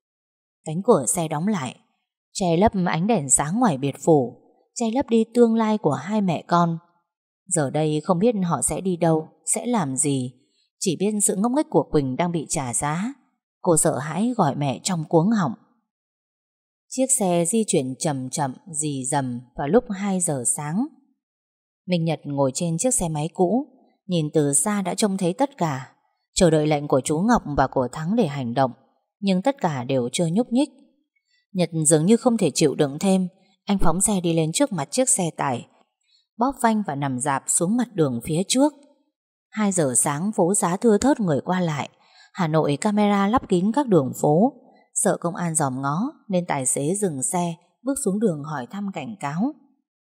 Cánh cửa xe đóng lại, che lấp ánh đèn sáng ngoài biệt phủ, che lấp đi tương lai của hai mẹ con. Giờ đây không biết họ sẽ đi đâu, sẽ làm gì. Chỉ biết sự ngốc nghếch của Quỳnh đang bị trả giá. Cô sợ hãi gọi mẹ trong cuống họng. Chiếc xe di chuyển chậm chậm, rì rầm vào lúc 2 giờ sáng. Minh Nhật ngồi trên chiếc xe máy cũ, nhìn từ xa đã trông thấy tất cả, chờ đợi lệnh của chú Ngọc và của Thắng để hành động, nhưng tất cả đều chưa nhúc nhích. Nhật dường như không thể chịu đựng thêm, anh phóng xe đi lên trước mặt chiếc xe tải, bóp phanh và nằm rạp xuống mặt đường phía trước. 2 giờ sáng, phố xá thưa thớt người qua lại. Hà Nội camera lắp kín các đường phố. Sợ công an dòm ngó nên tài xế dừng xe, bước xuống đường hỏi thăm cảnh cáo.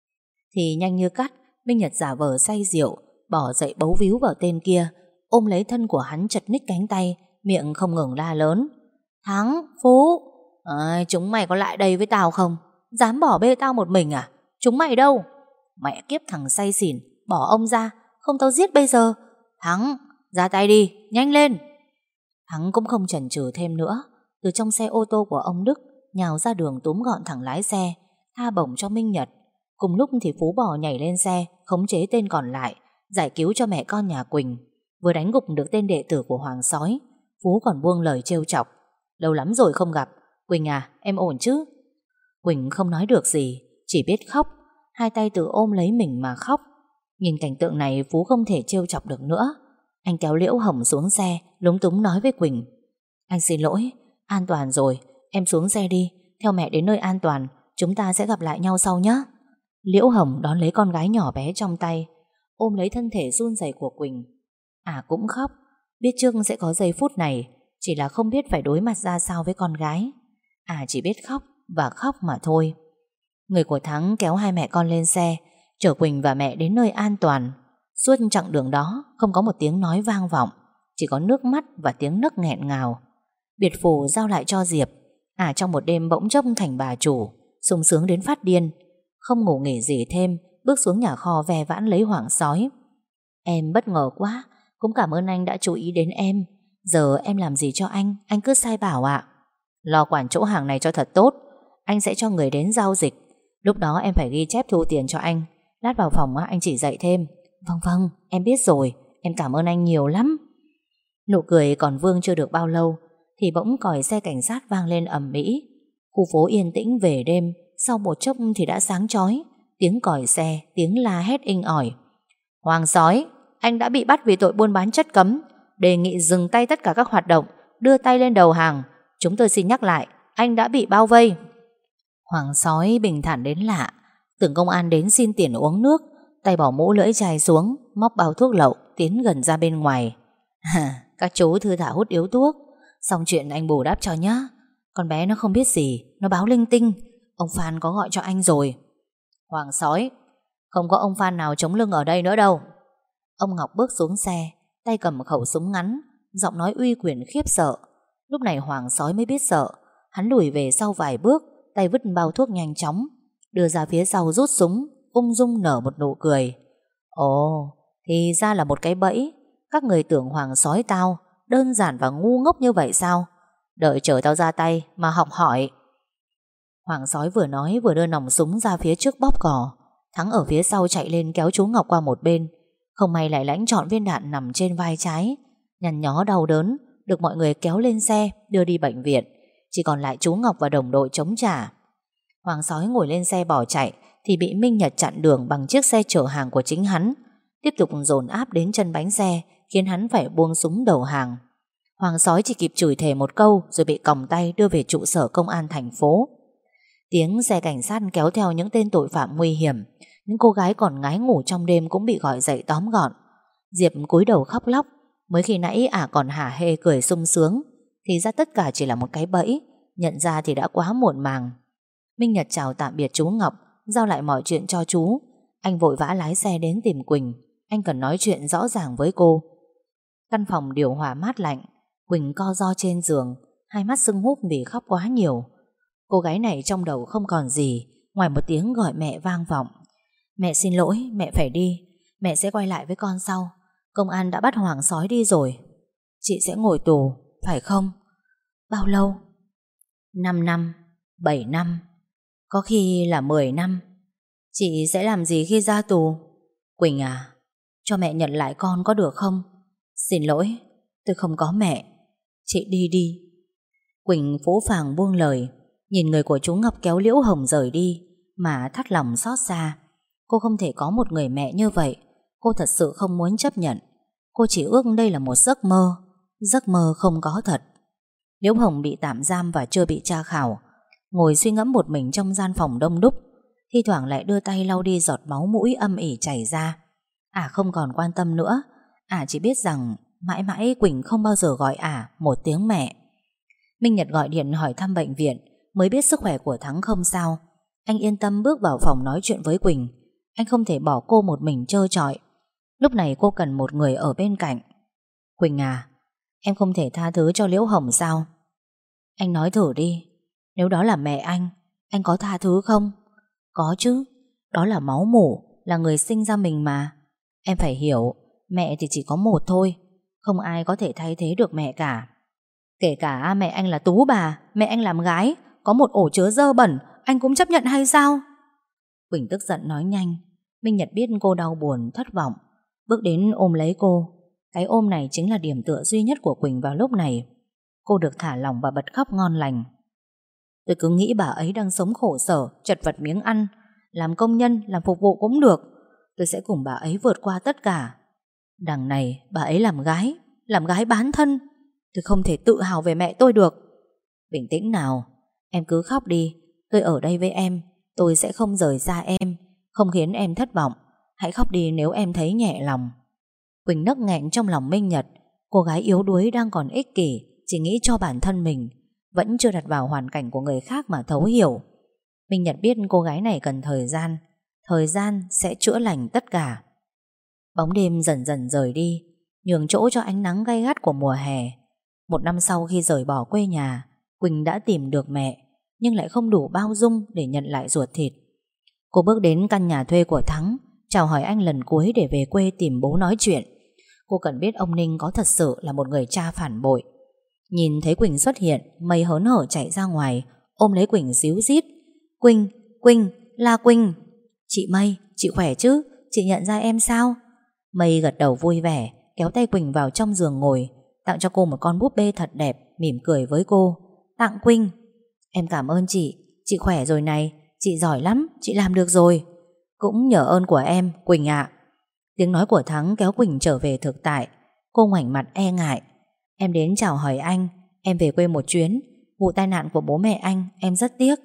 Thì nhanh như cắt, Minh Nhật giả vờ say rượu, bỏ dậy bấu víu vào tên kia, ôm lấy thân của hắn chật ních cánh tay, miệng không ngừng la lớn: Thắng, Phú, chúng mày có lại đây với tao không? Dám bỏ bê tao một mình à? Chúng mày đâu? Mẹ kiếp thằng say xỉn, bỏ ông ra, không tao giết bây giờ. Thắng, ra tay đi, nhanh lên. Thắng cũng không chần chừ thêm nữa, từ trong xe ô tô của ông Đức nhào ra đường túm gọn thẳng lái xe, tha bổng cho Minh Nhật. Cùng lúc thì Phú bò nhảy lên xe, khống chế tên còn lại, giải cứu cho mẹ con nhà Quỳnh. Vừa đánh gục được tên đệ tử của Hoàng sói, Phú còn buông lời trêu chọc: Lâu lắm rồi không gặp, Quỳnh à, em ổn chứ? Quỳnh không nói được gì, chỉ biết khóc, hai tay tự ôm lấy mình mà khóc. Nhìn cảnh tượng này, Phú không thể trêu chọc được nữa. Anh kéo Liễu Hồng xuống xe, lúng túng nói với Quỳnh: Anh xin lỗi, an toàn rồi, em xuống xe đi, theo mẹ đến nơi an toàn, chúng ta sẽ gặp lại nhau sau nhé. Liễu Hồng đón lấy con gái nhỏ bé trong tay, ôm lấy thân thể run rẩy của Quỳnh. Cũng khóc, biết trước sẽ có giây phút này, chỉ là không biết phải đối mặt ra sao với con gái. Chỉ biết khóc và khóc mà thôi. Người của Thắng kéo hai mẹ con lên xe, chở Quỳnh và mẹ đến nơi an toàn. Suốt chặng đường đó không có một tiếng nói vang vọng, chỉ có nước mắt và tiếng nấc nghẹn ngào. Biệt phủ giao lại cho Diệp. Trong một đêm bỗng chốc thành bà chủ, sung sướng đến phát điên. Không ngủ nghỉ gì thêm, bước xuống nhà kho ve vãn lấy Hoàng sói. Em bất ngờ quá, cũng cảm ơn anh đã chú ý đến em. Giờ em làm gì cho anh cứ sai bảo ạ. Lo quản chỗ hàng này cho thật tốt, anh sẽ cho người đến giao dịch. Lúc đó em phải ghi chép thu tiền cho anh. Lát vào phòng anh chỉ dạy thêm. Vâng, em biết rồi, em cảm ơn anh nhiều lắm. Nụ cười còn vương chưa được bao lâu thì bỗng còi xe cảnh sát vang lên ầm ĩ. Khu phố yên tĩnh về đêm, sau một chốc thì đã sáng chói. Tiếng còi xe, tiếng la hét inh ỏi. Hoàng sói, anh đã bị bắt vì tội buôn bán chất cấm. Đề nghị dừng tay tất cả các hoạt động, đưa tay lên đầu hàng. Chúng tôi xin nhắc lại, anh đã bị bao vây. Hoàng sói bình thản đến lạ. Tưởng công an đến xin tiền uống nước, tay bỏ mũ lưỡi chai xuống, móc bao thuốc lậu, tiến gần ra bên ngoài. Các chú thư thả hút điếu thuốc, xong chuyện anh bù đắp cho nhá. Con bé nó không biết gì, nó báo linh tinh. Ông Phan có gọi cho anh rồi. Hoàng sói, không có ông Phan nào chống lưng ở đây nữa đâu. Ông Ngọc bước xuống xe, tay cầm khẩu súng ngắn, giọng nói uy quyền khiếp sợ. Lúc này Hoàng sói mới biết sợ. Hắn lùi về sau vài bước, tay vứt bao thuốc nhanh chóng, đưa ra phía sau rút súng, ung dung nở một nụ cười. Ồ, thì ra là một cái bẫy. Các người tưởng Hoàng sói tao đơn giản và ngu ngốc như vậy sao? Đợi chờ tao ra tay mà học hỏi. Hoàng sói vừa nói vừa đưa nòng súng ra phía trước bóp cò. Thắng ở phía sau chạy lên kéo chú Ngọc qua một bên. Không may lại lãnh trọn viên đạn nằm trên vai trái. Nhăn nhó đau đớn, được mọi người kéo lên xe đưa đi bệnh viện. Chỉ còn lại chú Ngọc và đồng đội chống trả. Hoàng sói ngồi lên xe bỏ chạy thì bị Minh Nhật chặn đường bằng chiếc xe chở hàng của chính hắn, tiếp tục dồn áp đến chân bánh xe, khiến hắn phải buông súng đầu hàng. Hoàng sói chỉ kịp chửi thề một câu rồi bị còng tay đưa về trụ sở công an thành phố. Tiếng xe cảnh sát kéo theo những tên tội phạm nguy hiểm. Những cô gái còn ngái ngủ trong đêm cũng bị gọi dậy tóm gọn. Diệp cúi đầu khóc lóc. Mới khi nãy còn hả hê cười sung sướng, thì ra tất cả chỉ là một cái bẫy. Nhận ra thì đã quá muộn màng. Minh Nhật chào tạm biệt chú Ngọc, giao lại mọi chuyện cho chú. Anh vội vã lái xe đến tìm Quỳnh. Anh cần nói chuyện rõ ràng với cô. Căn phòng điều hòa mát lạnh. Quỳnh co ro trên giường, hai mắt sưng húp vì khóc quá nhiều. Cô gái này trong đầu không còn gì ngoài một tiếng gọi mẹ vang vọng. Mẹ xin lỗi, mẹ phải đi. Mẹ sẽ quay lại với con sau. Công an đã bắt Hoàng sói đi rồi. Chị sẽ ngồi tù, phải không? Bao lâu? 5 năm, 7 năm, có khi là 10 năm. Chị sẽ làm gì khi ra tù? Quỳnh à, cho mẹ nhận lại con có được không? Xin lỗi, tôi không có mẹ. Chị đi đi. Quỳnh phũ phàng buông lời, nhìn người của chú Ngọc kéo Liễu Hồng rời đi mà thắt lòng xót xa. Cô không thể có một người mẹ như vậy. Cô thật sự không muốn chấp nhận. Cô chỉ ước đây là một giấc mơ. Giấc mơ không có thật. Liễu Hồng bị tạm giam và chưa bị tra khảo, ngồi suy ngẫm một mình trong gian phòng đông đúc, thi thoảng lại đưa tay lau đi giọt máu mũi âm ỉ chảy ra. Không còn quan tâm nữa. Chỉ biết rằng mãi mãi Quỳnh không bao giờ gọi một tiếng mẹ. Minh Nhật gọi điện hỏi thăm bệnh viện, mới biết sức khỏe của Thắng không sao. Anh yên tâm bước vào phòng nói chuyện với Quỳnh. Anh không thể bỏ cô một mình trơ trọi. Lúc này cô cần một người ở bên cạnh. Quỳnh à, em không thể tha thứ cho Liễu Hồng sao? Anh nói thử đi. Nếu đó là mẹ anh có tha thứ không? Có chứ. Đó là máu mủ, là người sinh ra mình mà. Em phải hiểu, mẹ thì chỉ có một thôi. Không ai có thể thay thế được mẹ cả. Kể cả mẹ anh là tú bà, mẹ anh làm gái, có một ổ chứa dơ bẩn, anh cũng chấp nhận hay sao? Quỳnh tức giận nói nhanh. Minh Nhật biết cô đau buồn, thất vọng, bước đến ôm lấy cô. Cái ôm này chính là điểm tựa duy nhất của Quỳnh vào lúc này. Cô được thả lỏng và bật khóc ngon lành. Tôi cứ nghĩ bà ấy đang sống khổ sở, chật vật miếng ăn. Làm công nhân, làm phục vụ cũng được. Tôi sẽ cùng bà ấy vượt qua tất cả. Đằng này bà ấy làm gái bán thân. Tôi không thể tự hào về mẹ tôi được. Bình tĩnh nào, em cứ khóc đi. Tôi ở đây với em. Tôi sẽ không rời xa em, không khiến em thất vọng. Hãy khóc đi nếu em thấy nhẹ lòng. Quỳnh nấc nghẹn trong lòng Minh Nhật. Cô gái yếu đuối đang còn ích kỷ, chỉ nghĩ cho bản thân mình, vẫn chưa đặt vào hoàn cảnh của người khác mà thấu hiểu. Minh Nhật biết cô gái này cần thời gian. Thời gian sẽ chữa lành tất cả. Bóng đêm dần dần rời đi, nhường chỗ cho ánh nắng gay gắt của mùa hè. Một năm sau khi rời bỏ quê nhà, Quỳnh đã tìm được mẹ, nhưng lại không đủ bao dung để nhận lại ruột thịt. Cô bước đến căn nhà thuê của Thắng, chào hỏi anh lần cuối để về quê tìm bố nói chuyện. Cô cần biết ông Ninh có thật sự là một người cha phản bội. Nhìn thấy Quỳnh xuất hiện, Mây hớn hở chạy ra ngoài, ôm lấy Quỳnh ríu rít. Quỳnh, là Quỳnh. Chị Mây, chị khỏe chứ? Chị nhận ra em sao? Mây gật đầu vui vẻ, kéo tay Quỳnh vào trong giường ngồi. tặng cho cô một con búp bê thật đẹp, mỉm cười với cô. Tặng Quỳnh. Em cảm ơn chị khỏe rồi này, chị giỏi lắm, chị làm được rồi. Cũng nhờ ơn của em, Quỳnh ạ. Tiếng nói của Thắng kéo Quỳnh trở về thực tại. Cô ngoảnh mặt e ngại. Em đến chào hỏi anh, em về quê một chuyến. Vụ tai nạn của bố mẹ anh, em rất tiếc.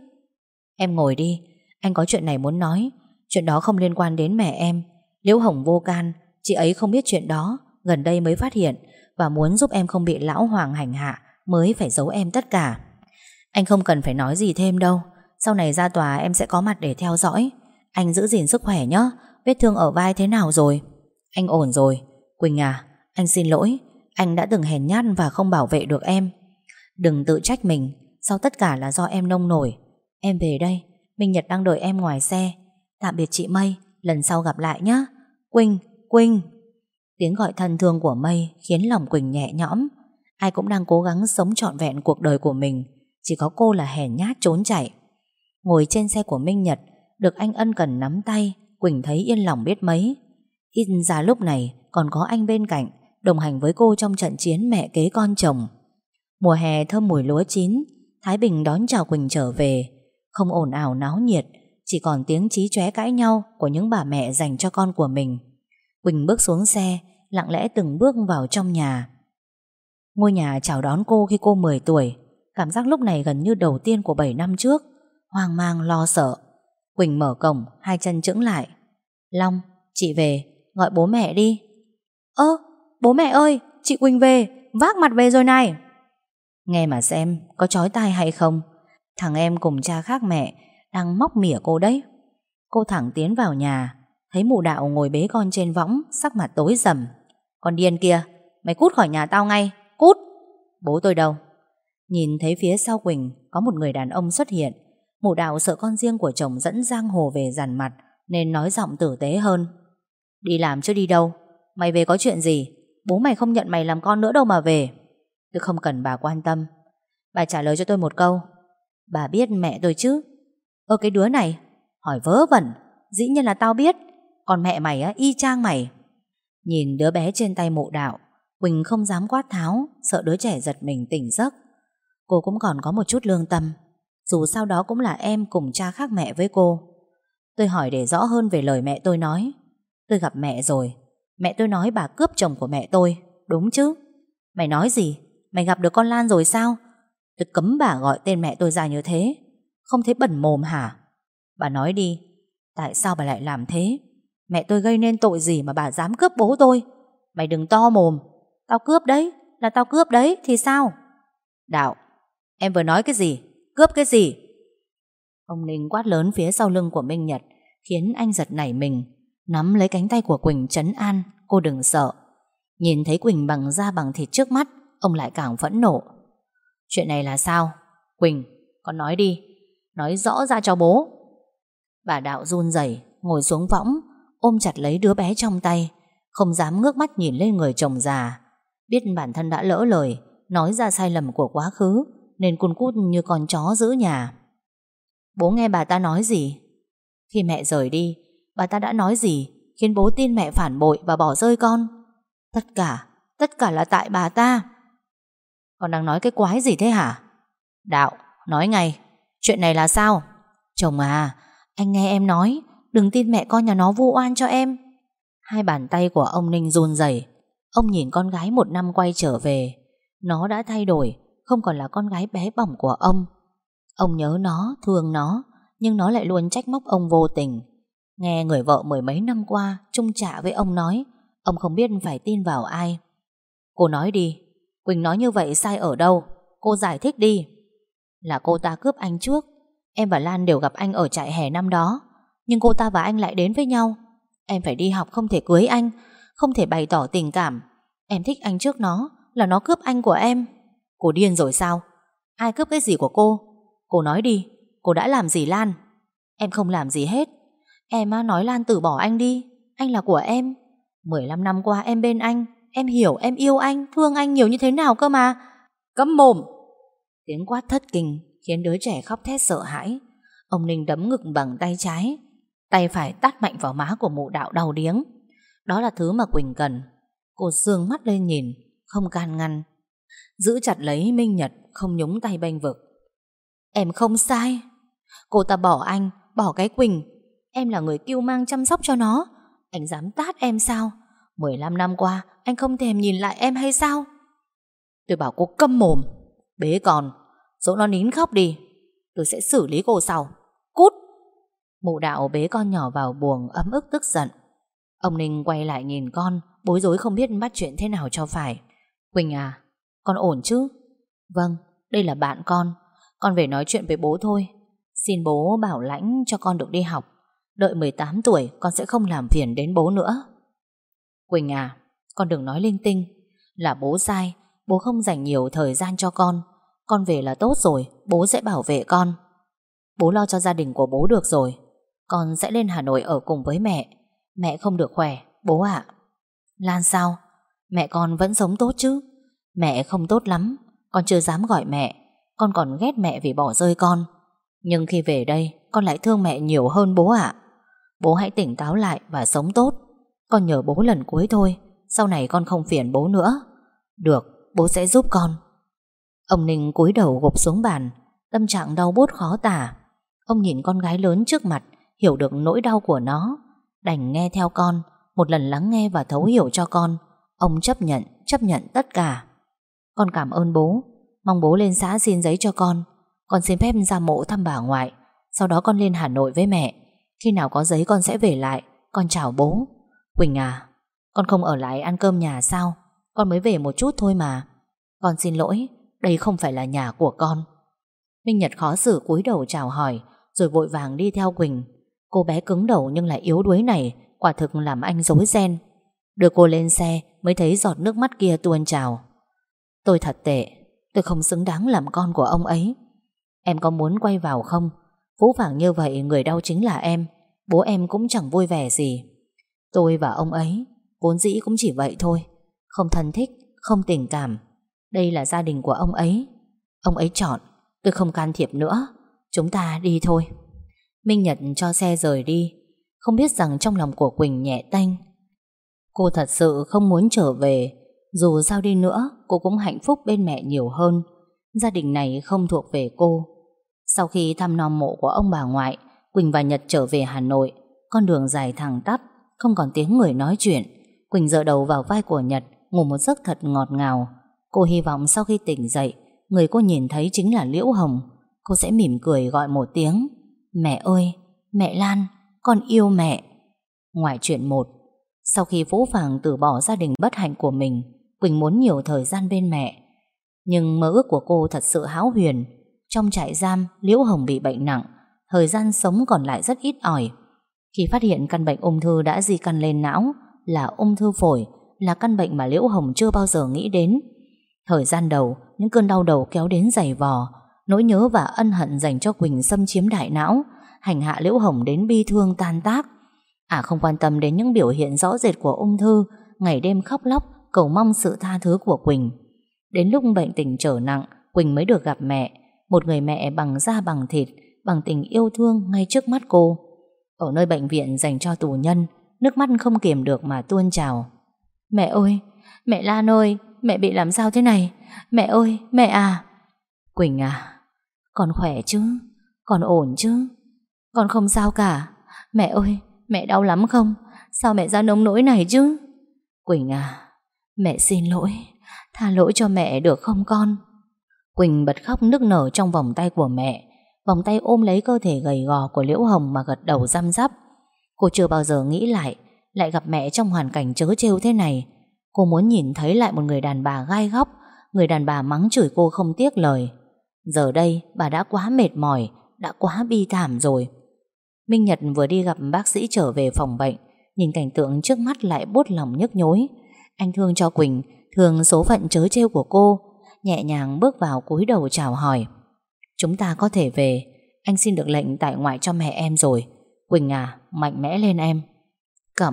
Em ngồi đi, anh có chuyện này muốn nói. Chuyện đó không liên quan đến mẹ em. Liễu Hồng vô can, chị ấy không biết chuyện đó, gần đây mới phát hiện, và muốn giúp em không bị lão Hoàng hành hạ mới phải giấu em tất cả. Anh không cần phải nói gì thêm đâu. Sau này ra tòa em sẽ có mặt để theo dõi. Anh giữ gìn sức khỏe nhé. Vết thương ở vai thế nào rồi? Anh ổn rồi. Quỳnh à, anh xin lỗi. Anh đã từng hèn nhát và không bảo vệ được em. Đừng tự trách mình. Sau tất cả là do em nông nổi. Em về đây, Minh Nhật đang đợi em ngoài xe. Tạm biệt chị Mây, lần sau gặp lại nhé. Quỳnh, Quỳnh. Tiếng gọi thân thương của Mây khiến lòng Quỳnh nhẹ nhõm. Ai cũng đang cố gắng sống trọn vẹn cuộc đời của mình, chỉ có cô là hèn nhát trốn chạy. Ngồi trên xe của Minh Nhật, được anh ân cần nắm tay, Quỳnh thấy yên lòng biết mấy. Ít ra lúc này còn có anh bên cạnh, đồng hành với cô trong trận chiến mẹ kế con chồng. Mùa hè thơm mùi lúa chín, Thái Bình đón chào Quỳnh trở về. Không ồn ào náo nhiệt, chỉ còn tiếng chí chóe cãi nhau của những bà mẹ dành cho con của mình. Quỳnh bước xuống xe, lặng lẽ từng bước vào trong nhà. Ngôi nhà chào đón cô khi cô 10 tuổi. Cảm giác lúc này gần như đầu tiên của 7 năm trước. Hoang mang lo sợ. Quỳnh mở cổng, hai chân chững lại. Long, chị về, gọi bố mẹ đi. Ơ, bố mẹ ơi, chị Quỳnh về, vác mặt về rồi này. Nghe mà xem, có chói tai hay không? Thằng em cùng cha khác mẹ đang móc mỉa cô đấy. Cô thẳng tiến vào nhà, thấy mụ Đạo ngồi bế con trên võng, sắc mặt tối sầm. Con điên kia, mày cút khỏi nhà tao ngay, cút. Bố tôi đâu? Nhìn thấy phía sau Quỳnh có một người đàn ông xuất hiện. Mụ Đạo sợ con riêng của chồng dẫn giang hồ về dằn mặt, nên nói giọng tử tế hơn. Đi làm chứ đi đâu? Mày về có chuyện gì? Bố mày không nhận mày làm con nữa đâu mà về. Tôi không cần bà quan tâm. Bà trả lời cho tôi một câu. Bà biết mẹ tôi chứ? Cái đứa này hỏi vớ vẩn. Dĩ nhiên là tao biết. Còn mẹ mày á, y chang mày. Nhìn đứa bé trên tay mụ Đạo, Quỳnh không dám quát tháo, sợ đứa trẻ giật mình tỉnh giấc. Cô cũng còn có một chút lương tâm, dù sao đó cũng là em cùng cha khác mẹ với cô. Tôi hỏi để rõ hơn về lời mẹ tôi nói. Tôi gặp mẹ rồi. Mẹ tôi nói bà cướp chồng của mẹ tôi. Đúng chứ? Mày nói gì? Mày gặp được con Lan rồi sao? Tôi cấm bà gọi tên mẹ tôi ra như thế. Không thấy bẩn mồm hả? Bà nói đi, tại sao bà lại làm thế? Mẹ tôi gây nên tội gì mà bà dám cướp bố tôi? Mày đừng to mồm. Tao cướp đấy, là tao cướp đấy, thì sao? Đạo, em vừa nói cái gì? Cướp cái gì? Ông Ninh quát lớn phía sau lưng của Minh Nhật, khiến anh giật nảy mình, nắm lấy cánh tay của Quỳnh trấn an. Cô đừng sợ. Nhìn thấy Quỳnh bằng da bằng thịt trước mắt, ông lại càng phẫn nộ. Chuyện này là sao? Quỳnh, con nói đi, nói rõ ra cho bố. Bà Đạo run rẩy ngồi xuống võng, ôm chặt lấy đứa bé trong tay, không dám ngước mắt nhìn lên người chồng già. Biết bản thân đã lỡ lời, nói ra sai lầm của quá khứ, nên cun cút như con chó giữ nhà. Bố nghe bà ta nói gì? Khi mẹ rời đi, bà ta đã nói gì khiến bố tin mẹ phản bội và bỏ rơi con? Tất cả là tại bà ta. Con đang nói cái quái gì thế hả? Đạo, nói ngay, chuyện này là sao? Chồng à, anh nghe em nói, đừng tin mẹ con nhà nó vu oan cho em. Hai bàn tay của ông Ninh run rẩy. Ông nhìn con gái 1 năm quay trở về. Nó đã thay đổi, không còn là con gái bé bỏng của ông. Ông nhớ nó, thương nó, nhưng nó lại luôn trách móc ông vô tình. Nghe người vợ 10 mấy năm qua chung chạ với ông nói, ông không biết phải tin vào ai. Cô nói đi, Quỳnh nói như vậy sai ở đâu? Cô giải thích đi. Là cô ta cướp anh trước. Em và Lan đều gặp anh ở trại hè năm đó, nhưng cô ta và anh lại đến với nhau. Em phải đi học, không thể cưới anh, không thể bày tỏ tình cảm. Em thích anh trước nó, là nó cướp anh của em. Cô điên rồi sao? Ai cướp cái gì của cô? Cô nói đi, cô đã làm gì Lan? Em không làm gì hết. Em nói Lan từ bỏ anh đi. Anh là của em. 15 năm qua em bên anh. Em hiểu, em yêu anh, thương anh nhiều như thế nào cơ mà. Câm mồm. Tiếng quát thất kinh khiến đứa trẻ khóc thét sợ hãi. Ông Ninh đấm ngực bằng tay trái, tay phải tát mạnh vào má của mụ Đạo đau điếng. Đó là thứ mà Quỳnh cần. Cô sương mắt lên nhìn, không can ngăn, giữ chặt lấy Minh Nhật, không nhúng tay bênh vực. Em không sai. Cô ta bỏ anh, bỏ cái Quỳnh. Em là người cưu mang chăm sóc cho nó. Anh dám tát em sao? 15 năm qua anh không thèm nhìn lại em hay sao? Tôi bảo cô câm mồm. Bế con, dỗ nó nín khóc đi. Tôi sẽ xử lý cô sau. Cút. Mụ Đạo bế con nhỏ vào buồng, ấm ức tức giận. Ông Ninh quay lại nhìn con, bối rối không biết bắt chuyện thế nào cho phải. Quỳnh à, con ổn chứ? Vâng, đây là bạn con về nói chuyện với bố thôi. Xin bố bảo lãnh cho con được đi học. Đợi 18 tuổi con sẽ không làm phiền đến bố nữa. Quỳnh à, con đừng nói linh tinh. Là bố sai, bố không dành nhiều thời gian cho con. Con về là tốt rồi, bố sẽ bảo vệ con. Bố lo cho gia đình của bố được rồi. Con sẽ lên Hà Nội ở cùng với mẹ. Mẹ không được khỏe, bố ạ. Lan sao? Mẹ con vẫn sống tốt chứ? Mẹ không tốt lắm, con chưa dám gọi mẹ. Con còn ghét mẹ vì bỏ rơi con. Nhưng khi về đây, con lại thương mẹ nhiều hơn bố ạ. Bố hãy tỉnh táo lại và sống tốt. Con nhờ bố lần cuối thôi. Sau này con không phiền bố nữa. Được, bố sẽ giúp con. Ông Ninh cúi đầu gục xuống bàn, tâm trạng đau buốt khó tả. Ông nhìn con gái lớn trước mặt, hiểu được nỗi đau của nó, đành nghe theo con. Một lần lắng nghe và thấu hiểu cho con, ông chấp nhận tất cả. Con cảm ơn bố. Mong bố lên xã xin giấy cho con. Con xin phép ra mộ thăm bà ngoại. Sau đó con lên Hà Nội với mẹ. Khi nào có giấy con sẽ về lại. Con chào bố. Quỳnh à, con không ở lại ăn cơm nhà sao? Con mới về một chút thôi mà. Con xin lỗi, đây không phải là nhà của con. Minh Nhật khó xử cúi đầu chào hỏi, rồi vội vàng đi theo Quỳnh. Cô bé cứng đầu nhưng lại yếu đuối này quả thực làm anh rối ren. Đưa cô lên xe mới thấy giọt nước mắt kia tuôn trào. Tôi thật tệ, tôi không xứng đáng làm con của ông ấy. Em có muốn quay vào không? Phũ phàng như vậy người đau chính là em. Bố em cũng chẳng vui vẻ gì. Tôi và ông ấy vốn dĩ cũng chỉ vậy thôi. Không thân thích, không tình cảm. Đây là gia đình của ông ấy. Ông ấy chọn, tôi không can thiệp nữa. Chúng ta đi thôi. Minh Nhật cho xe rời đi, không biết rằng trong lòng của Quỳnh nhẹ tênh. Cô thật sự không muốn trở về. Dù sao đi nữa, cô cũng hạnh phúc bên mẹ nhiều hơn. Gia đình này không thuộc về cô. Sau khi thăm nom mộ của ông bà ngoại, Quỳnh và Nhật trở về Hà Nội. Con đường dài thẳng tắp, không còn tiếng người nói chuyện. Quỳnh dựa đầu vào vai của Nhật, ngủ một giấc thật ngọt ngào. Cô hy vọng sau khi tỉnh dậy, người cô nhìn thấy chính là Liễu Hồng. Cô sẽ mỉm cười gọi một tiếng: mẹ ơi, mẹ Lan, con yêu mẹ. Ngoại truyện 1. Sau khi Phũ Phàng từ bỏ gia đình bất hạnh của mình, Quỳnh muốn nhiều thời gian bên mẹ. Nhưng mơ ước của cô thật sự hão huyền. Trong trại giam, Liễu Hồng bị bệnh nặng, thời gian sống còn lại rất ít ỏi. Khi phát hiện căn bệnh ung thư đã di căn lên não, là ung thư phổi, là căn bệnh mà Liễu Hồng chưa bao giờ nghĩ đến. Thời gian đầu, những cơn đau đầu kéo đến dày vò. Nỗi nhớ và ân hận dành cho Quỳnh xâm chiếm đại não, hành hạ Liễu Hồng đến bi thương tan tác. Không quan tâm đến những biểu hiện rõ rệt của ung thư, ngày đêm khóc lóc cầu mong sự tha thứ của Quỳnh. Đến lúc bệnh tình trở nặng, Quỳnh mới được gặp mẹ, một người mẹ bằng da bằng thịt, bằng tình yêu thương ngay trước mắt cô. Ở nơi bệnh viện dành cho tù nhân, nước mắt không kiềm được mà tuôn trào. Mẹ ơi, mẹ Lan ơi, mẹ bị làm sao thế này? Mẹ ơi, mẹ à. Quỳnh à, con khỏe chứ? Con ổn chứ? Con không sao cả. Mẹ ơi, mẹ đau lắm không? Sao mẹ ra nông nỗi này chứ? Quỳnh à, mẹ xin lỗi. Tha lỗi cho mẹ được không con? Quỳnh bật khóc nức nở trong vòng tay của mẹ. Vòng tay ôm lấy cơ thể gầy gò của Liễu Hồng mà gật đầu răm rắp. Cô chưa bao giờ nghĩ lại gặp mẹ trong hoàn cảnh trớ trêu thế này. Cô muốn nhìn thấy lại một người đàn bà gai góc, người đàn bà mắng chửi cô không tiếc lời. Giờ đây bà đã quá mệt mỏi, đã quá bi thảm rồi. Minh Nhật vừa đi gặp bác sĩ trở về phòng bệnh, nhìn cảnh tượng trước mắt lại buốt lòng nhức nhối. Anh thương cho Quỳnh, thương số phận trớ trêu của cô, nhẹ nhàng bước vào cúi đầu chào hỏi. Chúng ta có thể về. Anh xin được lệnh tại ngoại cho mẹ em rồi. Quỳnh à, mạnh mẽ lên em. Cảm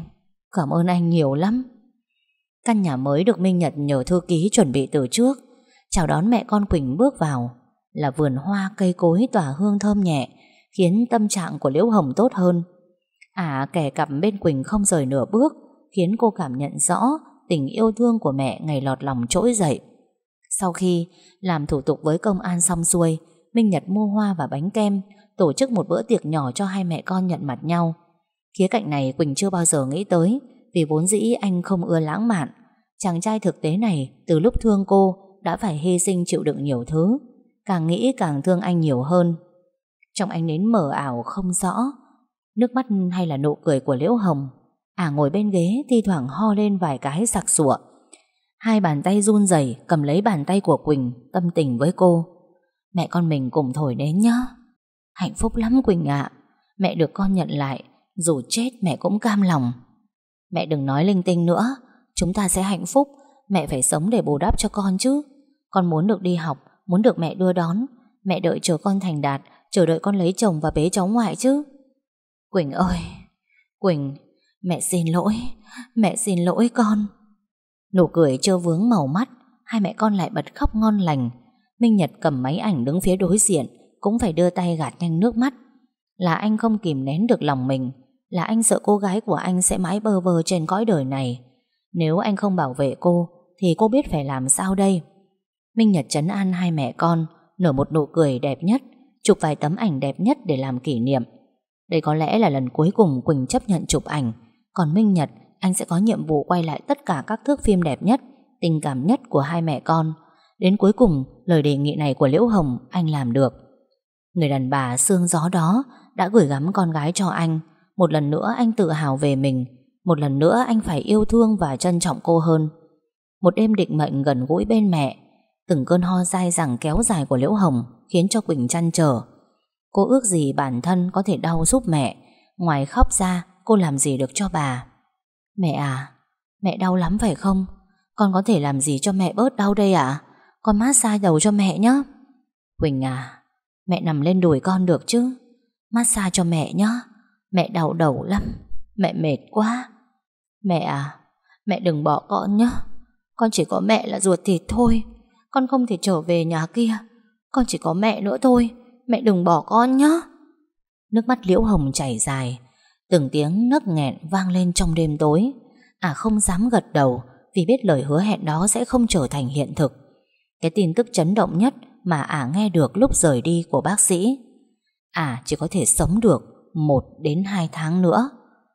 ơn anh nhiều lắm. Căn nhà mới được Minh Nhật nhờ thư ký chuẩn bị từ trước. Chào đón mẹ con Quỳnh bước vào là vườn hoa cây cối tỏa hương thơm nhẹ, khiến tâm trạng của Liễu Hồng tốt hơn. Kẻ cặp bên Quỳnh không rời nửa bước, khiến cô cảm nhận rõ tình yêu thương của mẹ ngày lọt lòng trỗi dậy. Sau khi làm thủ tục với công an xong xuôi, Minh Nhật mua hoa và bánh kem, tổ chức một bữa tiệc nhỏ cho hai mẹ con nhận mặt nhau. Khía cạnh này Quỳnh chưa bao giờ nghĩ tới, vì vốn dĩ anh không ưa lãng mạn. Chàng trai thực tế này từ lúc thương cô đã phải hy sinh chịu đựng nhiều thứ, càng nghĩ càng thương anh nhiều hơn. Trong ánh nến mờ ảo không rõ, nước mắt hay là nụ cười của Liễu Hồng. Ngồi bên ghế thi thoảng ho lên vài cái sặc sụa. Hai bàn tay run rẩy cầm lấy bàn tay của Quỳnh, tâm tình với cô. Mẹ con mình cùng thổi nến nhá. Hạnh phúc lắm Quỳnh ạ. Mẹ được con nhận lại, dù chết mẹ cũng cam lòng. Mẹ đừng nói linh tinh nữa. Chúng ta sẽ hạnh phúc. Mẹ phải sống để bù đắp cho con chứ. Con muốn được đi học, muốn được mẹ đưa đón. Mẹ đợi chờ con thành đạt, chờ đợi con lấy chồng và bế cháu ngoại chứ. Quỳnh ơi, Quỳnh, mẹ xin lỗi con. Nụ cười trơ vướng màu mắt, hai mẹ con lại bật khóc ngon lành. Minh Nhật cầm máy ảnh đứng phía đối diện, cũng phải đưa tay gạt nhanh nước mắt. Là anh không kìm nén được lòng mình, là anh sợ cô gái của anh sẽ mãi bơ vơ trên cõi đời này. Nếu anh không bảo vệ cô, thì cô biết phải làm sao đây? Minh Nhật trấn an hai mẹ con, nở một nụ cười đẹp nhất, chụp vài tấm ảnh đẹp nhất để làm kỷ niệm. Đây có lẽ là lần cuối cùng Quỳnh chấp nhận chụp ảnh. Còn Minh Nhật, anh sẽ có nhiệm vụ quay lại tất cả các thước phim đẹp nhất, tình cảm nhất của hai mẹ con. Đến cuối cùng, lời đề nghị này của Liễu Hồng anh làm được. Người đàn bà xương gió đó đã gửi gắm con gái cho anh. Một lần nữa anh tự hào về mình. Một lần nữa anh phải yêu thương và trân trọng cô hơn. Một đêm định mệnh gần gũi bên mẹ, từng cơn ho dai dẳng kéo dài của Liễu Hồng khiến cho Quỳnh trăn trở. Cô ước gì bản thân có thể đau giúp mẹ. Ngoài khóc ra, cô làm gì được cho bà? Mẹ à, mẹ đau lắm phải không? Con có thể làm gì cho mẹ bớt đau đây ạ? Con massage đầu cho mẹ nhé. Quỳnh à, mẹ nằm lên đùi con được chứ? Massage cho mẹ nhé. Mẹ đau đầu lắm, mẹ mệt quá. Mẹ à, mẹ đừng bỏ con nhé. Con chỉ có mẹ là ruột thịt thôi. Con không thể trở về nhà kia. Con chỉ có mẹ nữa thôi. Mẹ đừng bỏ con nhé. Nước mắt Liễu Hồng chảy dài, từng tiếng nấc nghẹn vang lên trong đêm tối. Không dám gật đầu, vì biết lời hứa hẹn đó sẽ không trở thành hiện thực. Cái tin tức chấn động nhất mà nghe được lúc rời đi của bác sĩ, chỉ có thể sống được 1 đến 2 tháng nữa.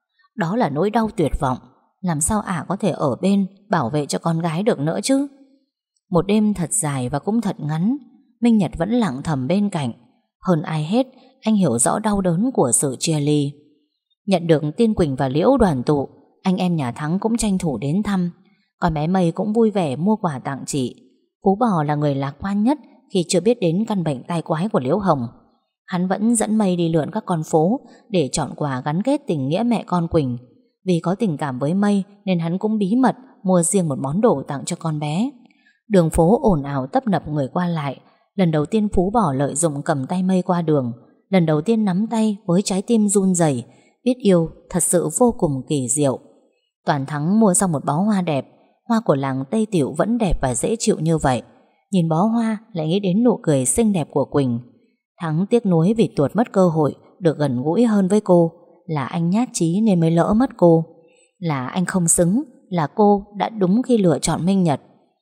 Đó là nỗi đau tuyệt vọng. Làm sao có thể ở bên bảo vệ cho con gái được nữa chứ? Một đêm thật dài và cũng thật ngắn, Minh Nhật vẫn lặng thầm bên cạnh. Hơn ai hết, anh hiểu rõ đau đớn của sự chia ly. Nhận được tin Quỳnh và Liễu đoàn tụ, anh em nhà Thắng cũng tranh thủ đến thăm. Còn bé Mây cũng vui vẻ mua quà tặng chị. Phú Bò là người lạc quan nhất khi chưa biết đến căn bệnh tai quái của Liễu Hồng. Hắn vẫn dẫn Mây đi lượn các con phố để chọn quà gắn kết tình nghĩa mẹ con Quỳnh. Vì có tình cảm với Mây nên hắn cũng bí mật mua riêng một món đồ tặng cho con bé. Đường phố ồn ào tấp nập người qua lại. Lần đầu tiên Phú Bò lợi dụng cầm tay Mây qua đường. Lần đầu tiên nắm tay với trái tim run rẩy. Biết yêu thật sự vô cùng kỳ diệu. Toàn Thắng mua xong một bó hoa đẹp. Hoa của làng Tây Tiểu vẫn đẹp và dễ chịu như vậy. Nhìn bó hoa lại nghĩ đến nụ cười xinh đẹp của Quỳnh. Thắng tiếc nuối vì tuột mất cơ hội được gần gũi hơn với cô. Là anh nhát chí nên mới lỡ mất cô. Là anh không xứng. Là cô đã đúng khi lựa chọn Minh Nhật.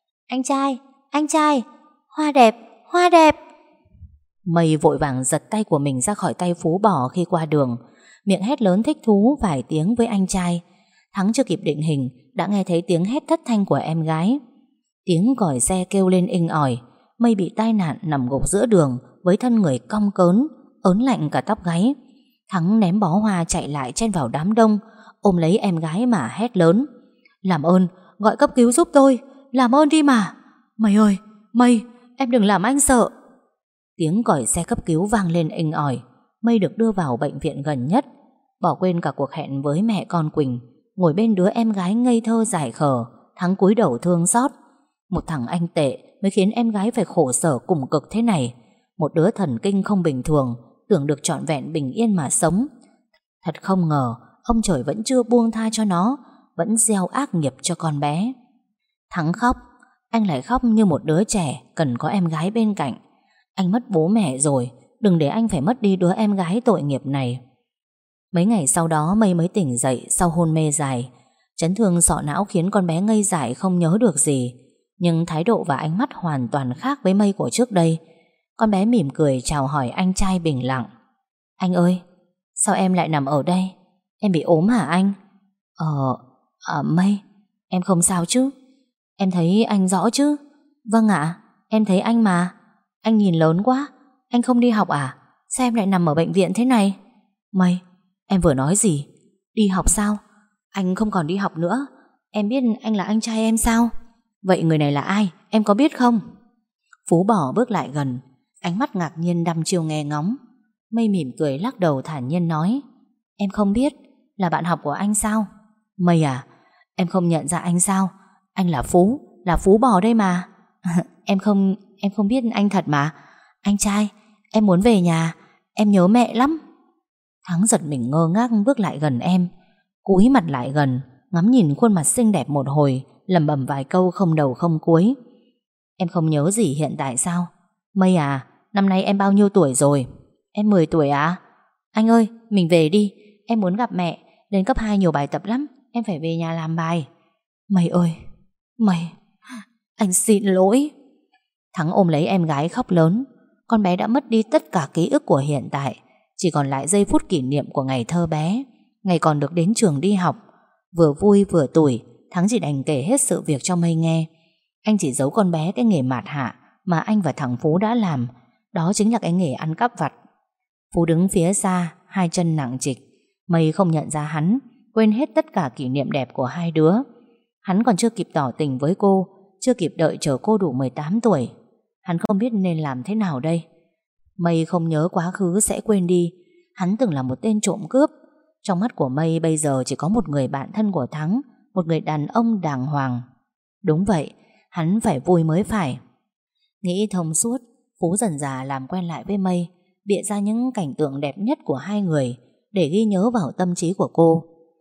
Anh trai, hoa đẹp, hoa đẹp. Mây vội vàng giật tay của mình ra khỏi tay Phú Bò khi qua đường, miệng hét lớn thích thú vài tiếng với anh trai. Thắng chưa kịp định hình đã nghe thấy tiếng hét thất thanh của em gái. Tiếng còi xe kêu lên inh ỏi. Mây bị tai nạn nằm gục giữa đường với thân người cong cớn, ớn lạnh cả tóc gáy. Thắng ném bó hoa chạy lại chen vào đám đông, ôm lấy em gái mà hét lớn: Làm ơn, gọi cấp cứu giúp tôi, làm ơn đi mà. Mây ơi, Mây, em đừng làm anh sợ. Tiếng còi xe cấp cứu vang lên inh ỏi. Mây được đưa vào bệnh viện gần nhất. Bỏ quên cả cuộc hẹn với mẹ con Quỳnh, ngồi bên đứa em gái ngây thơ dại khờ. Thắng cúi đầu thương xót. Một thằng anh tệ mới khiến em gái phải khổ sở cùng cực thế này. Một đứa thần kinh không bình thường, tưởng được trọn vẹn bình yên mà sống. Thật không ngờ ông trời vẫn chưa buông tha cho nó, vẫn gieo ác nghiệp cho con bé. Thắng khóc. Anh lại khóc như một đứa trẻ cần có em gái bên cạnh. Anh mất bố mẹ rồi, đừng để anh phải mất đi đứa em gái tội nghiệp này. Mấy ngày sau đó Mây mới tỉnh dậy sau hôn mê dài. Chấn thương sọ não khiến con bé ngây dại không nhớ được gì. Nhưng thái độ và ánh mắt hoàn toàn khác với Mây của trước đây. Con bé mỉm cười chào hỏi anh trai bình lặng. Anh ơi, sao em lại nằm ở đây? Em bị ốm hả anh? Mây, em không sao chứ? Em thấy anh rõ chứ? Vâng ạ, em thấy anh mà. Anh nhìn lớn quá. Anh không đi học à? Sao em lại nằm ở bệnh viện thế này? Mây, em vừa nói gì? Đi học sao? Anh không còn đi học nữa. Em biết anh là anh trai em sao? Vậy người này là ai? Em có biết không? Phú bỏ bước lại gần, ánh mắt ngạc nhiên đăm chiêu nghe ngóng. Mây mỉm cười lắc đầu thản nhiên nói: Em không biết. Là bạn học của anh sao? Mây à, em không nhận ra anh sao? Anh là Phú Bò đây mà. Em không biết anh thật mà. Anh trai, em muốn về nhà. Em nhớ mẹ lắm. Thắng giật mình ngơ ngác bước lại gần em, cúi mặt lại gần, ngắm nhìn khuôn mặt xinh đẹp một hồi, lẩm bẩm vài câu không đầu không cuối. Em không nhớ gì hiện tại sao? Mây à, năm nay em bao nhiêu tuổi rồi? Em 10 tuổi à? Anh ơi, mình về đi. Em muốn gặp mẹ. Lên cấp 2 nhiều bài tập lắm. Em phải về nhà làm bài. Mây ơi, Mây, anh xin lỗi. Thắng ôm lấy em gái khóc lớn. Con bé đã mất đi tất cả ký ức của hiện tại, chỉ còn lại giây phút kỷ niệm của ngày thơ bé, ngày còn được đến trường đi học. Vừa vui vừa tủi, Thắng chỉ đành kể hết sự việc cho Mây nghe. Anh chỉ giấu con bé cái nghề mạt hạ mà anh và thằng Phú đã làm. Đó chính là cái nghề ăn cắp vặt. Phú đứng phía xa, hai chân nặng trịch. Mây không nhận ra hắn, quên hết tất cả kỷ niệm đẹp của hai đứa. Hắn còn chưa kịp tỏ tình với cô, chưa kịp đợi chờ cô đủ 18 tuổi. Hắn không biết nên làm thế nào đây. Mây không nhớ quá khứ sẽ quên đi. Hắn từng là một tên trộm cướp. Trong mắt của Mây bây giờ chỉ có một người bạn thân của Thắng, một người đàn ông đàng hoàng. Đúng vậy, hắn phải vui mới phải. Nghĩ thông suốt, Phú dần dà làm quen lại với Mây, bịa ra những cảnh tượng đẹp nhất của hai người để ghi nhớ vào tâm trí của cô.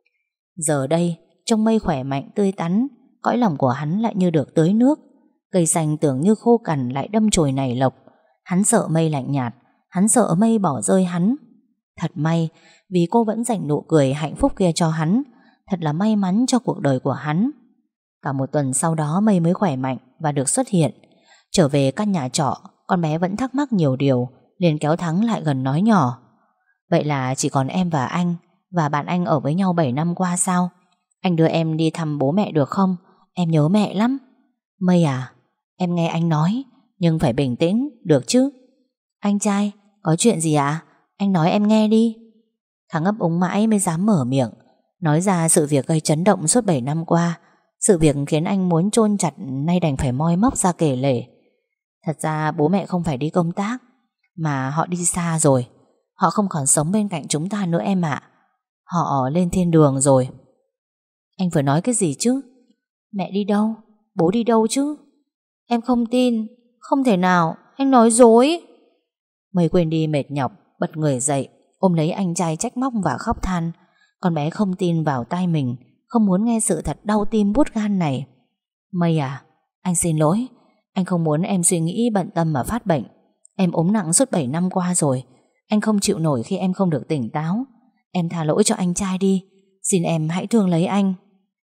Giờ đây, trông Mây khỏe mạnh tươi tắn, cõi lòng của hắn lại như được tưới nước. Cây xanh tưởng như khô cằn lại đâm chồi nảy lộc. Hắn sợ Mây lạnh nhạt, hắn sợ Mây bỏ rơi hắn. Thật may vì cô vẫn dành nụ cười hạnh phúc kia cho hắn. Thật là may mắn cho cuộc đời của hắn. Cả một tuần sau đó Mây mới khỏe mạnh và được xuất hiện. Trở về căn nhà trọ, con bé vẫn thắc mắc nhiều điều, liền kéo Thắng lại gần nói nhỏ: Vậy là chỉ còn em và anh, và bạn anh ở với nhau 7 năm qua sao? Anh đưa em đi thăm bố mẹ được không? Em nhớ mẹ lắm. Mây à, em nghe anh nói, nhưng phải bình tĩnh, được chứ? Anh trai, có chuyện gì ạ? Anh nói em nghe đi. Thắng ấp úng mãi mới dám mở miệng, nói ra sự việc gây chấn động suốt 7 năm qua. Sự việc khiến anh muốn chôn chặt nay đành phải moi móc ra kể lể. Thật ra bố mẹ không phải đi công tác, mà họ đi xa rồi. Họ không còn sống bên cạnh chúng ta nữa em ạ. Họ lên thiên đường rồi. Anh vừa nói cái gì chứ? Mẹ đi đâu? Bố đi đâu chứ? Em không tin. Không thể nào, anh nói dối. Mây quên đi mệt nhọc, bật người dậy, ôm lấy anh trai trách móc và khóc than. Con bé không tin vào tai mình, không muốn nghe sự thật đau tim buốt gan này. Mây à, anh xin lỗi. Anh không muốn em suy nghĩ bận tâm mà phát bệnh. Em ốm nặng suốt 7 năm qua rồi. Anh không chịu nổi khi em không được tỉnh táo. Em tha lỗi cho anh trai đi. Xin em hãy thương lấy anh.